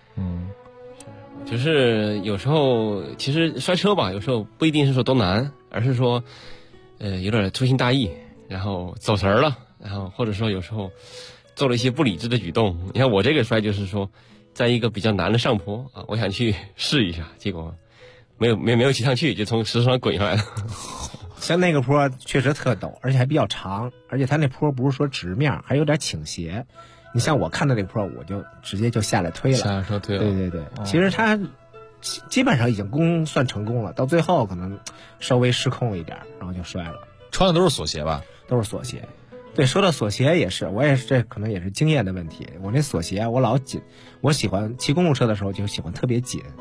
就是有时候其实摔车吧，有时候不一定是说多难，而是说有点粗心大意，然后走神儿了，然后或者说有时候做了一些不理智的举动。你看我这个摔就是说，在一个比较难的上坡啊，我想去试一下，结果没有骑上去，就从石头上滚下来了。 像那个坡确实特陡，而且还比较长，而且它那坡不是说直面，还有点倾斜。你像我看到那个坡，我就直接就下来推了， 下车推了。 对对对，其实他基本上已经算成功了，到最后可能稍微失控了一点，然后就摔了。 穿的都是锁鞋吧？ 都是锁鞋。对，说到锁鞋也是，我也是，这可能也是经验的问题。我那锁鞋我老紧，我喜欢骑公路车的时候就喜欢特别紧，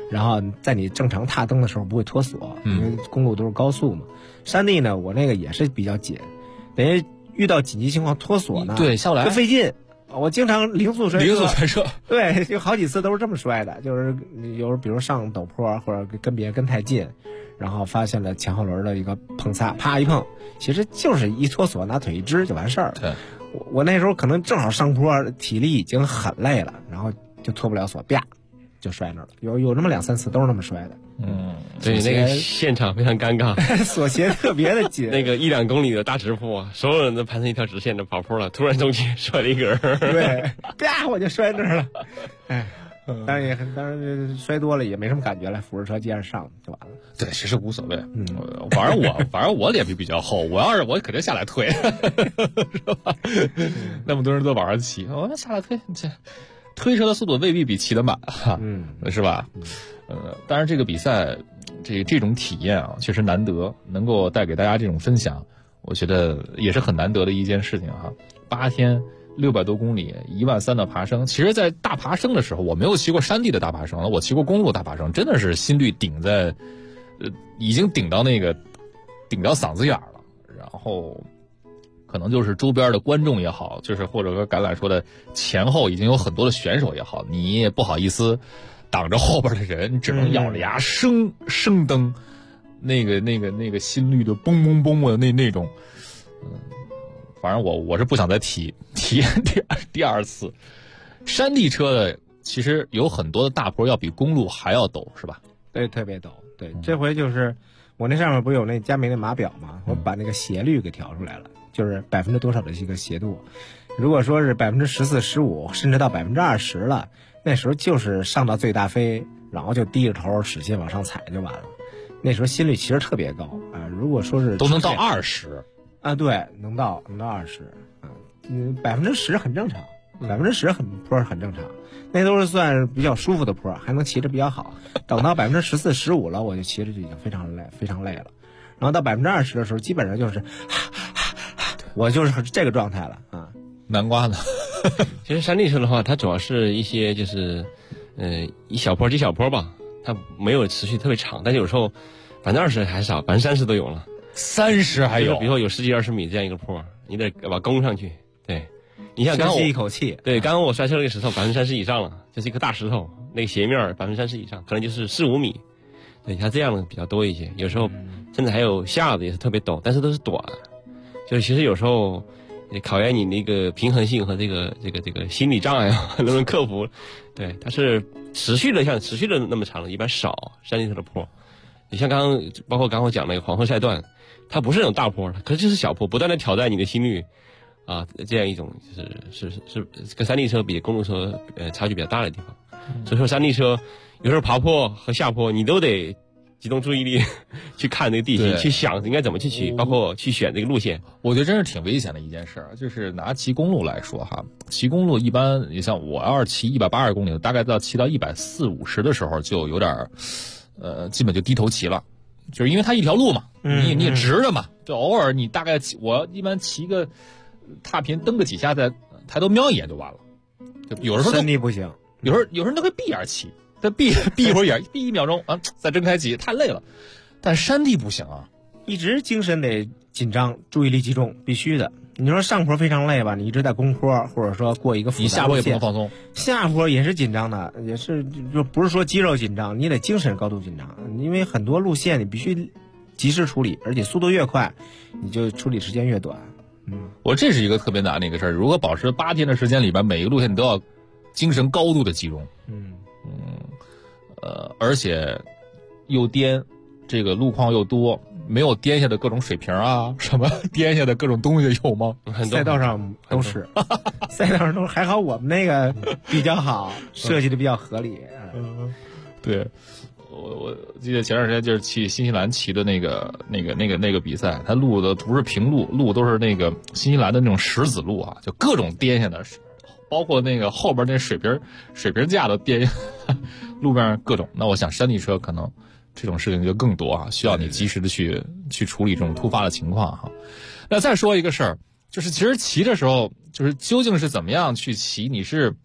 然后在你正常踏蹬的时候不会脱锁，因为公路都是高速嘛。山地呢，我那个也是比较紧，等于遇到紧急情况脱锁呢， 对，下不来， 就费劲。我经常零速摔车， 对，有好几次都是这么摔的，就是有时候比如上陡坡或者跟别人跟太近，然后发现了前后轮的一个碰擦，啪一碰，其实就是一脱锁，拿腿一支就完事儿了。 对， 我那时候可能正好上坡，体力已经很累了，然后就脱不了锁，啪就摔那儿了。有那么2-3次都是那么摔的。 对，那个现场非常尴尬， 锁鞋特别的紧。 那个1-2公里的大直坡啊，所有人都盘成一条直线的跑坡了，突然中间摔了一根儿， 对，啪我就摔那儿了。哎，当然摔多了也没什么感觉了，扶着车接着上就完了。 对，其实无所谓。反正我脸皮比较厚，我肯定下来推，是吧？那么多人都往上骑，我下来推，推车的速度未必比骑得慢，是吧？当然这个比赛，这种体验啊，确实难得，能够带给大家这种分享，我觉得也是很难得的一件事情哈。8天600多公里，13000的爬升。其实，在大爬升的时候，我没有骑过山地的大爬升，我骑过公路大爬升，真的是心率顶在，已经顶到嗓子眼了。然后，可能就是周边的观众也好，就是或者说橄榄说的前后已经有很多的选手也好，你也不好意思挡着后边的人，你只能咬着牙生蹬，那个心率的嘣嘣嘣的那种，反正我是不想再体验第二次。山地车的其实有很多的大坡要比公路还要陡，是吧？ 对，特别陡。对，这回就是我那上面不是有那佳明的码表吗？我把那个斜率给调出来了，就是多少的一个斜度。如果说是14%、15%，甚至到20%了，那时候就是上到最大飞，然后就低着头使劲往上踩就完了。那时候心率其实特别高啊。如果说是都能到20 啊，对，能到20啊，10%很正常，10%坡很正常，那都是算比较舒服的坡，还能骑着比较好。等到14%、15%了，我就骑着就已经非常累了。然后到20%的时候，基本上就是，我就是这个状态了啊。 南瓜呢？ 其实山地车的话，它主要是一些就是一小坡几小坡吧，它没有持续特别长，但有时候20%还少，30%都有了 ，30%还有， 比如说有10几20米这样一个坡，你得把攻上去。对，你像刚刚吸一口气， 对，刚刚我摔车那个石头30%以上了，就是一个大石头，那个斜面30%以上，可能就是4-5米。对，它这样的比较多一些，有时候甚至还有下的也是特别陡，但是都是短，就是其实有时候考验你那个平衡性和这个心理障碍能不能克服。对，它是持续的那么长的，一般少山地车的坡。你像包括刚我讲那个黄河赛段，它不是那种大坡，可是就是小坡，不断的挑战你的心率啊，这样一种是跟山地车比公路车差距比较大的地方。所以说山地车有时候爬坡和下坡你都得集中注意力去看那个地形，去想应该怎么去骑，包括去选这个路线。 我觉得真是挺危险的一件事，就是拿骑公路来说哈，骑公路一般，你像我要是骑180公里，大概到骑到140-150的时候就有点基本就低头骑了，就是因为它一条路嘛，你也直着嘛，就偶尔你大概我一般骑个踏频蹬个几下，再抬头瞄一眼就完了。就有时候山地不行， 有时候都会闭眼骑。再闭一会儿眼，闭1秒钟啊，再睁开骑，太累了。但山地不行啊， 一直精神得紧张，注意力集中，必须的。你说上坡非常累吧，你一直在攻坡，或者说过一个复杂路线， 你下坡也不能放松， 下坡也是紧张的，也是就不是说肌肉紧张，你得精神高度紧张，因为很多路线你必须及时处理，而且速度越快，你就处理时间越短。 我这是一个特别难的一个事儿，如果保持8天的时间里边，每一个路线你都要精神高度的集中。而且又颠，这个路况又多，没有颠下的各种水瓶啊，什么颠下的各种东西有吗？ 赛道上都是，赛道上都还好，我们那个比较好，设计的比较合理。 对，我记得前段时间就是去新西兰骑的那个比赛，它路的不是平路，路都是那个新西兰的那种石子路啊，就各种颠下的。包括那个后边那水瓶架的颠，路边各种。那我想山地车可能这种事情就更多啊，需要你及时的去处理这种突发的情况哈。那再说一个事儿，就是其实骑的时候，就是究竟是怎么样去骑？你是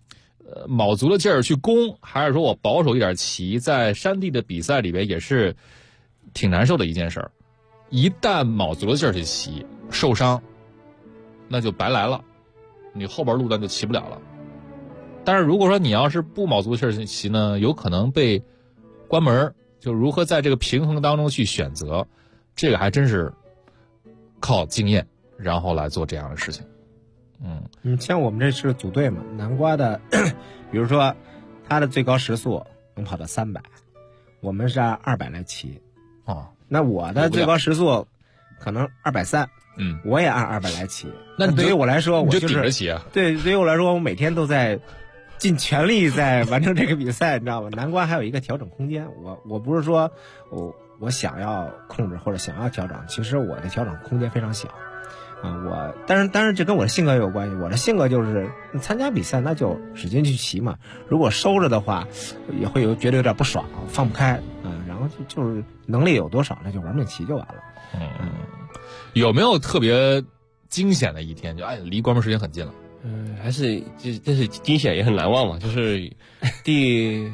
卯足了劲儿去攻，还是说我保守一点骑，在山地的比赛里边也是挺难受的一件事儿。一旦卯足了劲儿去骑，受伤，那就白来了，你后边路段就骑不了了。但是如果说你要是不卯足劲儿去骑呢，有可能被关门。就如何在这个平衡当中去选择，这个还真是靠经验，然后来做这样的事情。 像我们这是组队嘛，南瓜的，比如说他的最高时速能跑到300，我们是按200来骑。那我的最高时速可能230，我也按200来骑。那对于我来说，我就是顶着骑啊。 对于我来说，我每天都在尽全力在完成这个比赛，你知道吗？南瓜还有一个调整空间，我不是说我想要控制或者想要调整，其实我的调整空间非常小啊。当然这跟我的性格也有关系，我的性格就是参加比赛那就使劲去骑嘛，如果收着的话也会觉得有点不爽，放不开然后就是能力有多少那就玩命骑就完了。 有没有特别惊险的一天，就离关门时间很近了？ 还是这是惊险也很难忘嘛，就是第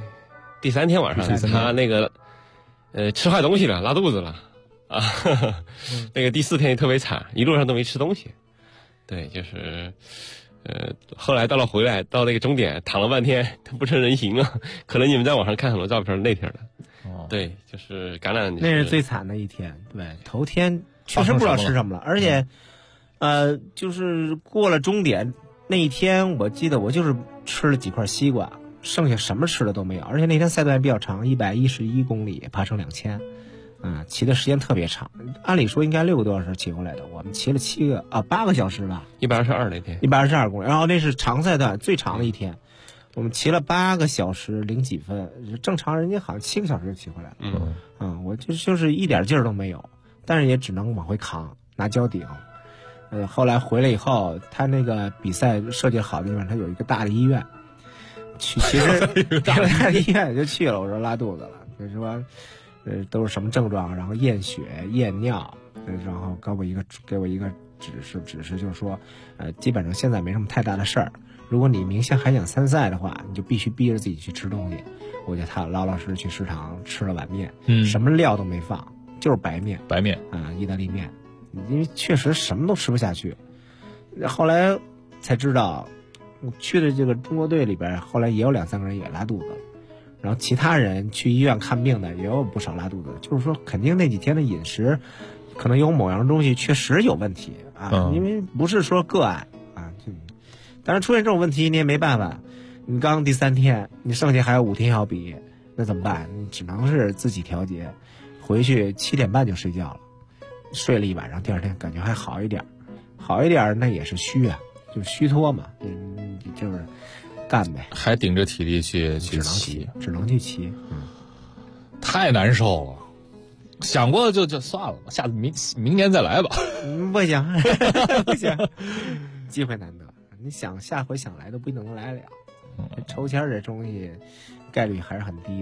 3天晚上他那个吃坏东西了，拉肚子了啊，那个第4天特别惨，一路上都没吃东西。对，就是后来回来到那个终点躺了半天，他不成人形了，可能你们在网上看很多照片那天的。对，就是感染， 那是最惨的一天。对，头天确实不知道吃什么了，而且就是过了终点那一天，我记得我就是吃了几块西瓜，剩下什么吃的都没有。而且那天赛段比较长，111公里，爬升2000，骑的时间特别长。按理说应该6个多小时骑回来的，我们骑了8个小时吧 ，122那天 ，122公里。然后那是长赛段最长的一天，我们骑了8个小时0几分，正常人家好像7个小时就骑回来了。我就是一点劲儿都没有，但是也只能往回扛，拿脚顶。后来回来以后，他那个比赛设计好的地方，他有一个大的医院，其实大的医院就去了。我说拉肚子了，就说都是什么症状，然后验血验尿，然后给我一个指示，就是说基本上现在没什么太大的事儿。如果你明显还想参赛的话，你就必须逼着自己去吃东西。我就他老老实实去食堂吃了碗面，什么料都没放，就是白面意大利面。因为确实什么都吃不下去，后来才知道，去的这个中国队里边，后来也有2-3个人也拉肚子了，然后其他人去医院看病的也有不少拉肚子的，就是说肯定那几天的饮食可能有某样东西确实有问题因为不是说个案当然出现这种问题你也没办法，你刚第3天，你剩下还有5天要比，那怎么办？你只能是自己调节，回去7点半就睡觉了。睡了一晚上，第2天感觉还好一点，那也是虚就是虚脱嘛，就是干呗， 还顶着体力去骑， 只能去骑， 太难受了。想过就算了，下次明年再来吧。 不行，不行，机会难得，你想下回想来都不一定能来了。抽签这东西概率还是很低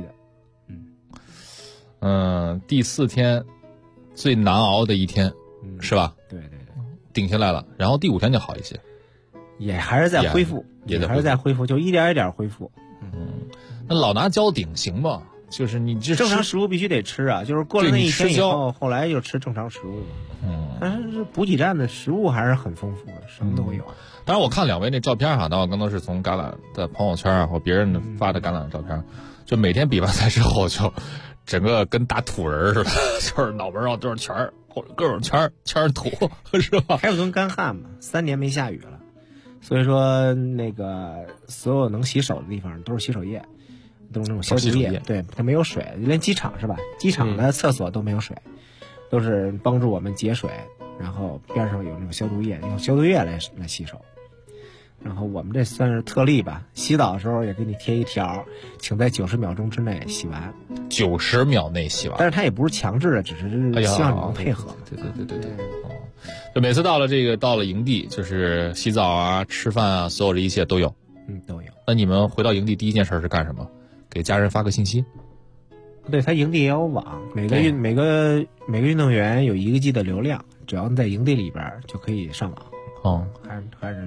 的。第4天。最难熬的一天，是吧？ 对， 顶下来了，然后第5天就好一些， 也还是在恢复，还是在恢复，就一点一点恢复。 那老拿胶顶行吗？就是你正常食物必须得吃啊，就是过了那一天以后，后来就吃正常食物。但是补给站的食物还是很丰富的，什么都有。 当然，我看2位那照片哈，那我刚都是从橄榄的朋友圈或别人发的橄榄的照片，就每天比完赛之后就。整个跟大土人似的，就是脑门上都是圈儿，或者各种圈儿土，是吧？ 还有顿干旱嘛，3年没下雨了，所以说那个所有能洗手的地方都是洗手液，都是那种消毒液。对，它没有水，连机场是吧？机场的厕所都没有水，都是帮助我们节水，然后边上有那种消毒液，用消毒液来洗手。然后我们这算是特例吧，洗澡的时候也给你贴一条，请在90秒钟之内洗完。 90秒内洗完， 但是它也不是强制的，只是希望你能配合。 对。就每次到了营地，就是洗澡啊、吃饭啊，所有的一切都有。 都有。 那你们回到营地第一件事是干什么？给家人发个信息。 对，他营地也有网，每个运动员有1个G 的流量，只要你在营地里边就可以上网。 哦， 还是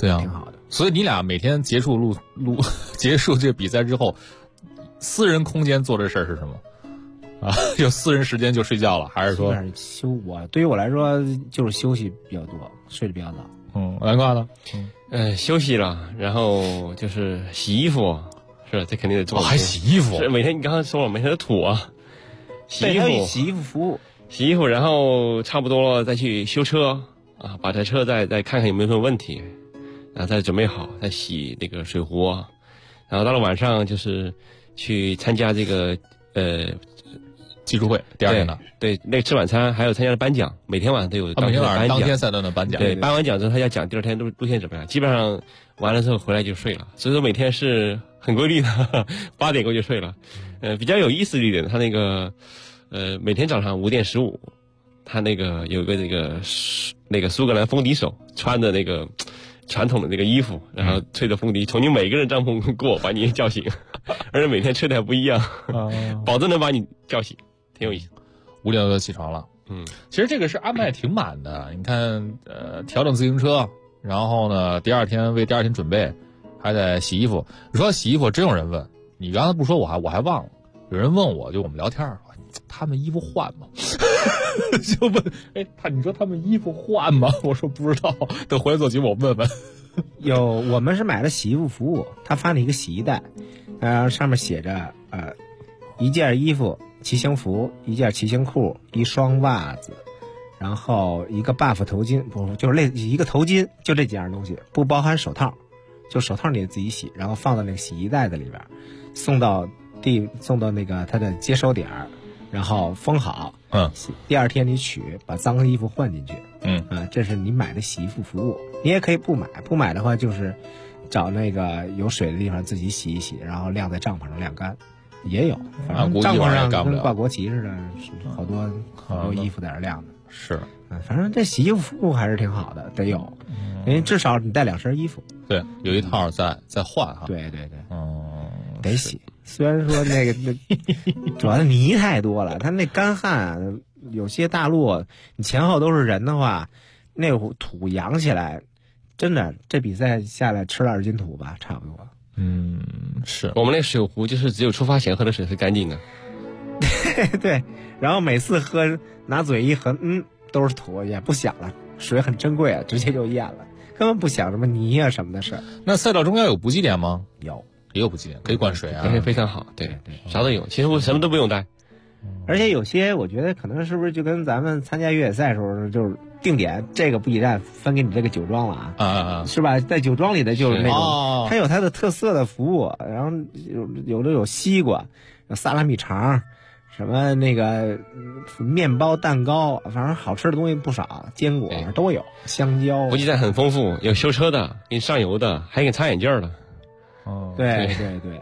对啊， 挺好的。 所以你俩每天结束结束这比赛之后，私人空间做这事儿是什么？啊，有私人时间就睡觉了，还是说对于我来说就是休息比较多，睡得比较早。 南瓜呢？ 休息了，然后就是洗衣服，是这肯定得做。 还洗衣服？ 是每天你刚才说了，每天都土啊，洗衣服服务， 洗衣服，然后差不多了再去修车啊，把这车再看看有没有什么问题，然后再准备好，再洗那个水壶，然后到了晚上就是去参加这个技术会，第二天的对，那吃晚餐还有参加颁奖，每天晚上都有每天晚上当天赛段的颁奖， 对，颁完奖之后他要讲第二天路线怎么样，基本上完了之后回来就睡了，所以说每天是很规律的，8点过就睡了。比较有意思的一点，他那个每天早上5点15，他那个有个那个苏格兰风笛手穿的那个传统的那个衣服，然后吹着风笛从你每个人帐篷过把你叫醒，而且每天吹的还不一样，保证能把你叫醒，挺有意思。 5点多就起床了。其实这个是安排挺满的。你看，调整自行车，然后呢，为第二天准备，还得洗衣服。你说洗衣服，真有人问你，刚才不说我还忘了，有人问我，就我们聊天，他们衣服换吗？就问，你说他们衣服换吗？我说不知道，等回来做节目我问问。 我们是买了洗衣服服务，他发了一个洗衣袋，上面写着一件衣服骑行服，一件骑行裤，一双袜子，然后一个 buff 头巾，不就是一个头巾，就这几样东西，不包含手套，就手套你得自己洗，然后放到那个洗衣袋子里边，送到那个它的接收点，然后封好。第二天你把脏的衣服换进去。这是你买的洗衣服服务。你也可以不买的话就是找那个有水的地方自己洗一洗，然后晾在帐篷上晾干。也有，反正帐篷上跟挂国旗似的，好多衣服在那晾的。 是， 反正这洗衣服服务还是挺好的，得有，因为至少你带2身衣服。 对，有一套再换哈。 对，得洗。虽然说那主要泥太多了，它那干旱，有些大路你前后都是人的话，那土扬起来，真的这比赛下来吃了2斤土吧，差不多。 是我们那水壶就是只有出发前喝的水是干净的。 对，然后每次喝拿嘴一喝，都是土，也不想了，水很珍贵啊，直接就咽了，根本不想什么泥啊什么的事儿。 那赛道中间有补给点吗？ 也有补给点，可以灌水啊， 非常好。对，啥都有，其实我什么都不用带。 而且有些我觉得可能是不是就跟咱们参加越野赛的时候，就是定点这个补给站分给你这个酒庄了是吧？在酒庄里的就是那种，它有它的特色的服务，然后有的有西瓜，有萨拉米肠，什么那个面包、蛋糕，反正好吃的东西不少，坚果都有，香蕉。 补给站很丰富，有修车的，给你上油的，还给你擦眼镜的。 对。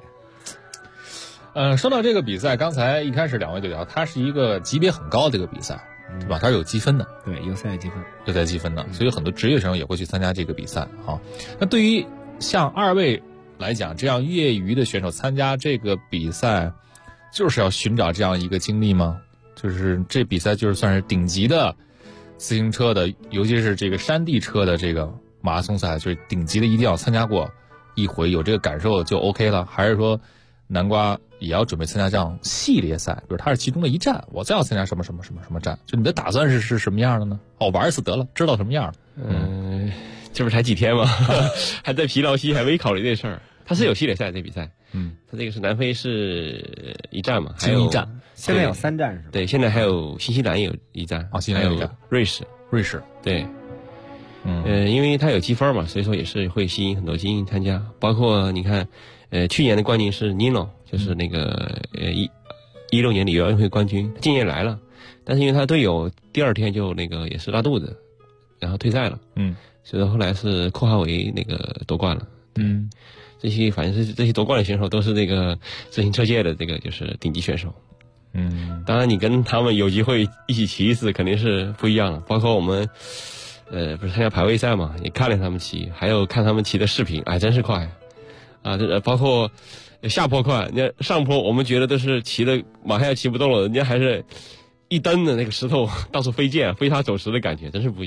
说到这个比赛，刚才一开始2位就聊，它是一个级别很高的一个比赛，对吧？它是有积分的， 对，有赛积分的， 所以很多职业选手也会去参加这个比赛哈。那对于像2位来讲，这样业余的选手参加这个比赛，就是要寻找这样一个经历吗？就是这比赛就是算是顶级的自行车的，尤其是这个山地车的这个马拉松赛，就是顶级的，一定要参加过一回，有这个感受就 OK 了？还是说南瓜也要准备参加这样系列赛，比如它是其中的一站，我再要参加什么站，就你的打算是什么样的呢？玩一次得了，知道什么样。 这不是才几天吗？还在疲劳期，还没考虑这事儿。它是有系列赛这比赛，它这个是南非是一站嘛，还有 1站，现在有3站是吧？ 对，现在还有新西兰有一站， 新西兰有一站， 瑞士，对，因为它有积分嘛，所以说也是会吸引很多精英参加，包括你看。去年的冠军是 Nino， 就是那个16年里约奥运会冠军，今年来了，但是因为他队友第2天就那个也是拉肚子，然后退赛了，所以后来是库哈维那个夺冠了，这些反正是这些夺冠的选手都是这个自行车界的这个就是顶级选手，当然你跟他们有机会一起骑一次肯定是不一样的，包括我们不是参加排位赛嘛，也看了他们骑，还有看他们骑的视频，真是快。包括下坡快，人家上坡我们觉得都是骑的马上要骑不动了，人家还是一蹬的那个石头到处飞溅，飞沙走石的感觉，真是不一样。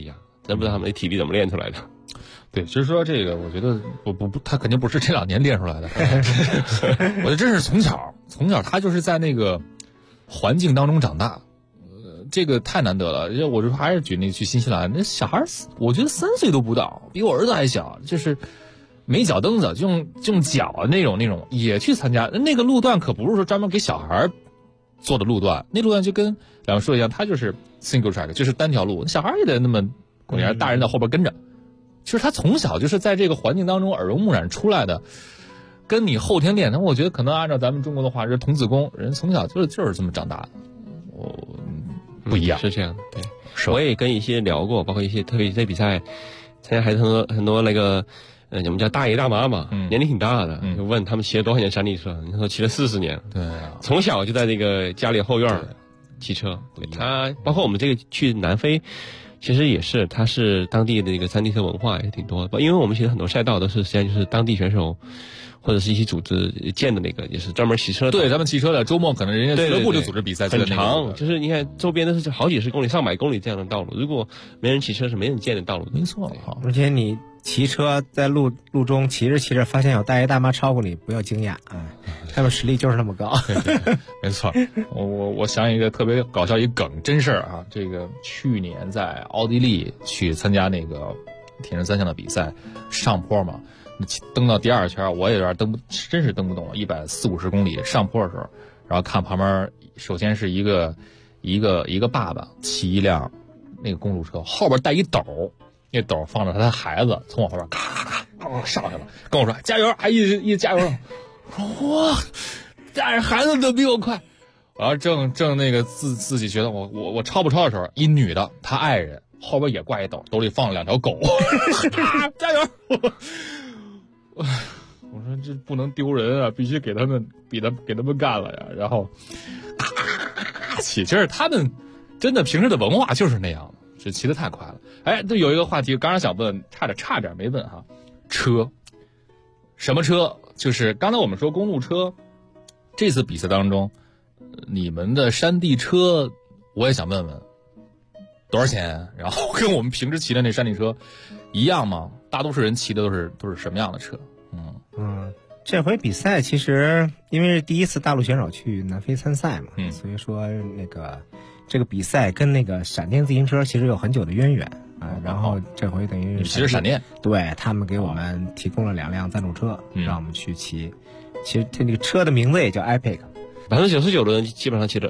真不知道他们的体力怎么练出来的。 对，就是说这个，我觉得他肯定不是这2年练出来的，我觉得真是从小他就是在那个环境当中长大，这个太难得了。我就还是举那个去新西兰，那小孩我觉得3岁都不到，比我儿子还小，就是没脚蹬子，就用脚那种也去参加。那个路段可不是说专门给小孩做的路段，那路段就跟两位说一样，他就是 single track， 就是单条路，小孩也得那么过年，大人在后边跟着。就是他从小就是在这个环境当中耳濡目染出来的，跟你后天练，那我觉得可能按照咱们中国的话，是童子功，人从小就是这么长大的，不一样， 是这样的。对，我也跟一些聊过，包括一些特别在比赛参加还是很多那个我们叫大爷大妈嘛，年龄挺大的，就问他们骑了多少年山地车，你说骑了40年， 对， 从小就在这个家里后院骑车。对，他包括我们这个去南非。其实也是，它是当地的一个山地车文化也挺多的，因为我们其实很多赛道都是实际上就是当地选手或者是一些组织建的那个，也是专门骑车的。 对，咱们骑车的周末可能人家俱乐部就组织比赛， 很长，就是你看周边都是好几十公里、上百公里这样的道路，如果没人骑车是没人建的道路。 没错， 而且你骑车在路中骑着发现有大爷大妈超过你，不要惊讶啊，他们实力就是那么高。 对，没错。我想一个特别搞笑一梗，真事儿啊！这个去年在奥地利去参加那个铁人3项的比赛，上坡嘛，蹬到第2圈，我也有点真是蹬不动了，140-150公里上坡的时候，然后看旁边，首先是一个爸爸骑一辆那个公路车，后边带一斗。那斗放着他的孩子，从我后边咔上去了，跟我说加油，还一直加油。我说哇，带着孩子都比我快。然后正那个自己觉得我超不超的时候，一女的她爱人后边也挂一斗，斗里放了2条狗，加油！我说这不能丢人啊，必须给他们干了呀。然后骑，其实他们真的平时的文化就是那样的。是骑得太快了，哎，这有一个话题，刚才想问，差点没问哈，车，什么车？就是刚才我们说公路车，这次比赛当中，你们的山地车，我也想问问，多少钱？然后跟我们平时骑的那山地车一样吗？大多数人骑的都是什么样的车？ 这回比赛其实因为是第一次大陆选手去南非参赛嘛，所以说这个比赛跟那个闪电自行车其实有很久的渊源啊。然后这回等于骑着闪电， 对，他们给我们提供了2辆赞助车，让我们去骑。其实这个车的名字也叫 Epic。99% 的人基本上骑了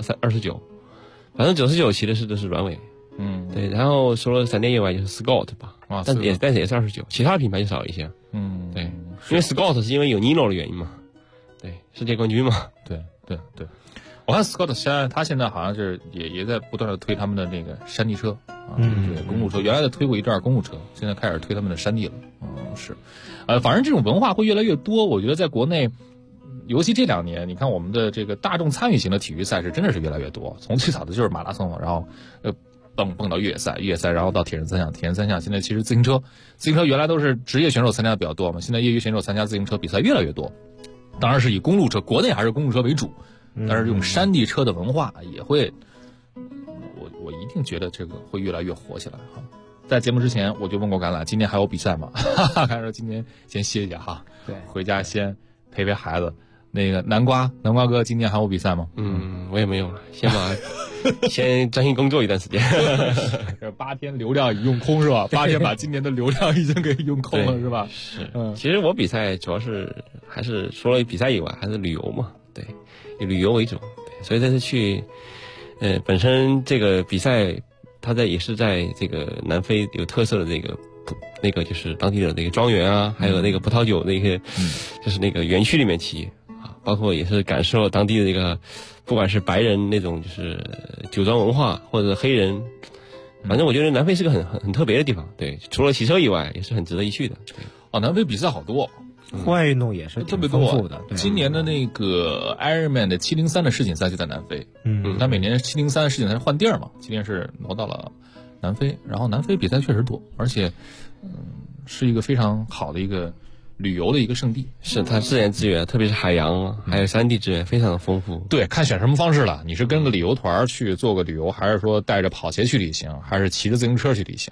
29%骑的是软尾。对，然后除了闪电以外就是 Scott 吧，但是也是29%，其他的品牌就少一些。对，因为 Scott 是因为有 Nino 的原因嘛，对，世界冠军嘛。 对。我看 Scott 他现在好像是也在不断的推他们的那个山地车啊，对，公路车，原来的推过一段公路车，现在开始推他们的山地了。是，反正这种文化会越来越多。我觉得在国内，尤其这2年，你看我们的这个大众参与型的体育赛事真的是越来越多。从最早的就是马拉松，然后蹦到越野赛，然后到铁人3项，现在其实自行车原来都是职业选手参加的比较多嘛，现在业余选手参加自行车比赛越来越多。当然是以公路车，国内还是公路车为主。但是用山地车的文化也会，我一定觉得这个会越来越火起来哈。在节目之前我就问过橄榄，今年还有比赛吗？他说今年先歇歇哈， 对， 回家先陪孩子。那个南瓜哥今年还有比赛吗？ 我也没有了，先专心工作一段时间。 这8天流量已用空是吧？8天把今年的流量已经给用空了是吧？ 是，其实我比赛主要是还是除了比赛以外还是旅游嘛，对。以旅游为主，所以这次去，本身这个比赛，它也是在这个南非有特色的那个就是当地的那个庄园啊，还有那个葡萄酒那些，就是那个园区里面骑啊，包括也是感受当地的这个，不管是白人那种就是酒庄文化，或者黑人，反正我觉得南非是个很特别的地方，对，除了骑车以外，也是很值得一去的。 南非比赛好多。 户外运动也是特别多的。今年的那个 Ironman 的703的世锦赛就在南非。他每年703世锦赛换地儿嘛，今年是挪到了南非。然后南非比赛确实多，而且是一个非常好的一个旅游的一个胜地。 是它自然资源，特别是海洋还有山地资源非常的丰富。 对，看选什么方式了。你是跟个旅游团去做个旅游，还是说带着跑鞋去旅行，还是骑着自行车去旅行？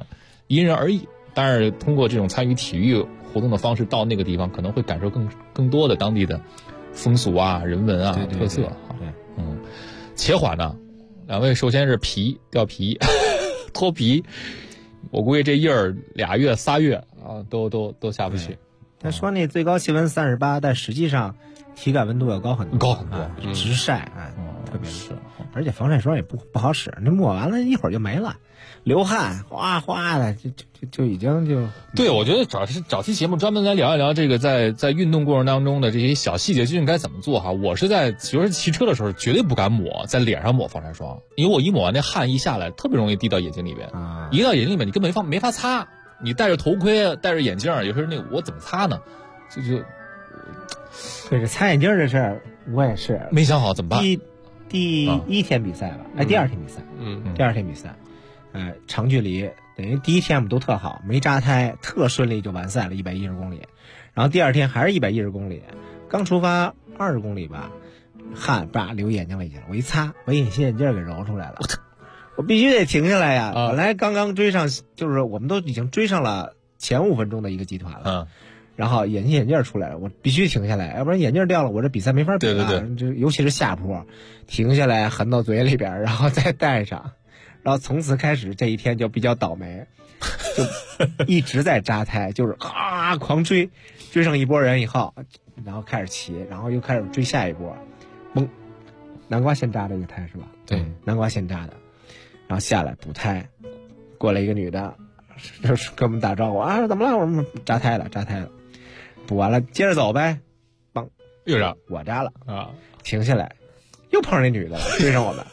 因人而异。但是通过这种参与体育活动的方式到那个地方，可能会感受更多的当地的风俗啊、人文啊、特色。对，且缓呢，两位首先是掉皮脱皮，我估计这印儿2月3月啊都下不去。 他说那最高气温38，但实际上体感温度要高很多，直晒啊，特别是，而且防晒霜也不好使，那抹完了一会儿就没了，流汗哗哗的，就已经就。 对，我觉得找期节目专门来聊一聊这个在运动过程当中的这些小细节究竟该怎么做哈。我是比如说骑车的时候绝对不敢在脸上抹防晒霜，因为我一抹完那汗一下来，特别容易滴到眼睛里边，一到眼睛里面你根本没法擦。你戴着头盔戴着眼镜，有时候我怎么擦呢？ 对，这擦眼镜这事儿我也是没想好怎么办。 第一天比赛吧，第二天比赛，第二天比赛，长距离等于第一天我们都特好，没扎胎，特顺利就完赛了110公里，然后第二天还是110公里，刚出发20公里吧，汗流眼睛里去了，我一擦，我隐形眼镜给揉出来了。我必须得停下来呀！本来刚追上，就是我们都已经追上了前5分钟的一个集团了，然后隐形眼镜出来了，我必须停下来，要不然眼镜掉了，我这比赛没法比了。对，就尤其是下坡，停下来含到嘴里边，然后再戴上，然后从此开始这一天就比较倒霉，就一直在扎胎，就是狂追上一波人以后，然后开始骑，然后又开始追下一波，南瓜先扎的一个胎是吧？ 对， 南瓜先扎的。然后下来补胎，过来一个女的，就是跟我们打招呼啊，怎么了？我们扎胎了，补完了接着走呗， 又扎， 我扎了啊，停下来，又碰上那女的了，追上我们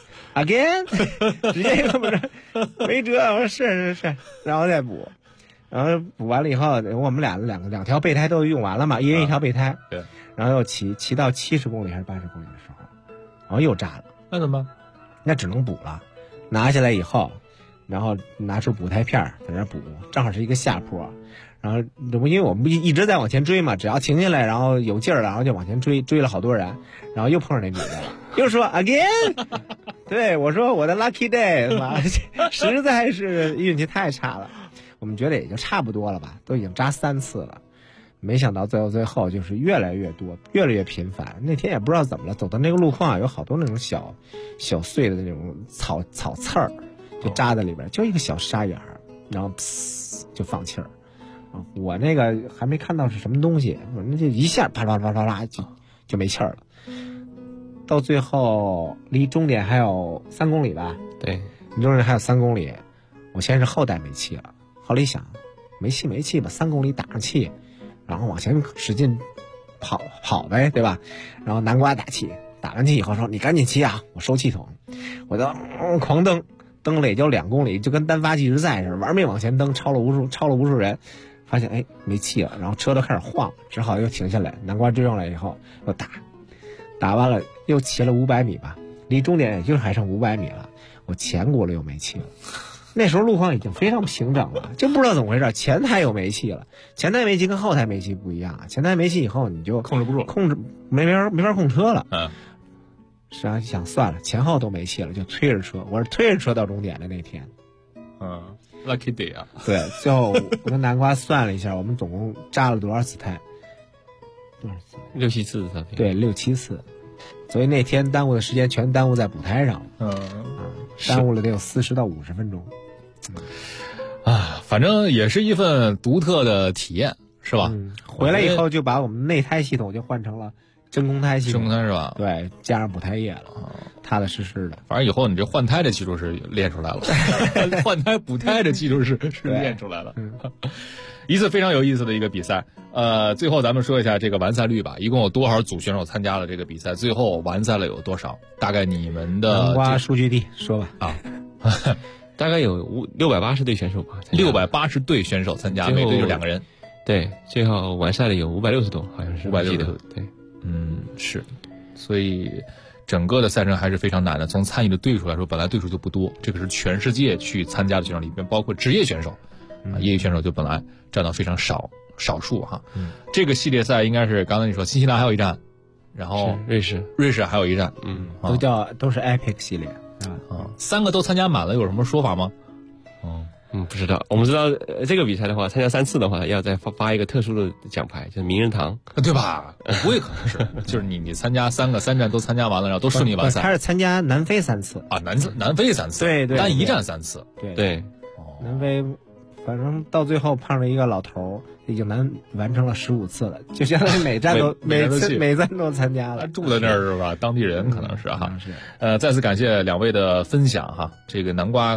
，again， 直接这么着，没辙，我说是，然后再补，然后补完了以后，我们两条备胎都用完了嘛，一人一条备胎， 对， 然后又骑到70公里还是80公里的时候，然后又扎了， 那怎么办？ 那只能补了。拿下来以后，然后拿出补胎片在那补，正好是一个下坡，然后因为我们一直在往前追嘛，只要停下来，然后有劲儿了，然后就往前追了好多人，然后又碰上那女的，又说 again， 对我说我的 lucky day， 实在是运气太差了，我们觉得也就差不多了吧，都已经扎3次了。没想到最后就是越来越多，越来越频繁。那天也不知道怎么了，走到那个路况有好多那种小碎的那种草刺儿，就扎在里边，就一个小沙眼儿，然后就放气儿。我那个还没看到是什么东西，我那就一下啪啦啪啦啪啦就没气儿了。到最后离终点还有3公里吧？ 对， 离终点还有3公里。我先是后带没气了，后来一想，没气吧，3公里打上气。然后往前使劲跑呗，对吧？然后南瓜打气，打完气以后说：“你赶紧骑啊，我收气筒。”我就狂蹬了也就2公里，就跟单发计时赛似的，玩命往前蹬，超了无数人，发现没气了，然后车都开始晃，只好又停下来。南瓜追上来以后又打完了又骑了500米吧，离终点也就还剩500米了，我前轱辘又没气了。那时候路况已经非常平整了，就不知道怎么回事，前胎有煤气了。前胎煤气跟后胎煤气不一样啊，前胎煤气以后你就控制不住， 没法控车了。实际上想算了，前后都没气了，就推着车。我是推着车到终点的那天。 lucky day 啊。 对，最后我跟南瓜算了一下，我们总共扎了多少次胎 ？6、7次。 对，6、7次。所以那天耽误的时间全耽误在补胎上了。耽误了得有40到50分钟。 反正也是一份独特的体验，是吧？ 回来以后就把我们内胎系统就换成了真空胎系统。 真空胎是吧？ 对，加上补胎液了，踏踏实实的。 反正以后你这换胎的技术是练出来了，换胎补胎的技术是练出来了。一次非常有意思的一个比赛。最后咱们说一下这个完赛率吧，一共有多少组选手参加了这个比赛？最后完赛了有多少？大概你们的南瓜数据地说吧。 大概有680队选手吧 ，680队选手参加，每队就2个人。 对，最后完赛的有560多，好像是 560 多。对， 是，所以整个的赛程还是非常难的。从参与的队数来说，本来队数就不多，这个是全世界去参加的选手里面，包括职业选手，业余选手就本来占到非常少数哈。这个系列赛应该是刚才你说新西兰还有一站，然后瑞士还有一站， 都是 Epic 系列。3 个都参加满了，有什么说法吗？ 不知道。我们知道这个比赛的话，参加3次的话，要再发一个特殊的奖牌，就是名人堂， 对吧？不会可能是，就是你参加3站都参加完了，然后都顺利完赛。 他是参加南非3次啊，南非3次， 对， 单一站3次， 对。 南非，反正到最后碰上一个老头，已经完成了15次了，就相当于每站都每站都参加了。 住在那儿是吧？当地人可能是哈。再次感谢2位的分享哈，这个南瓜。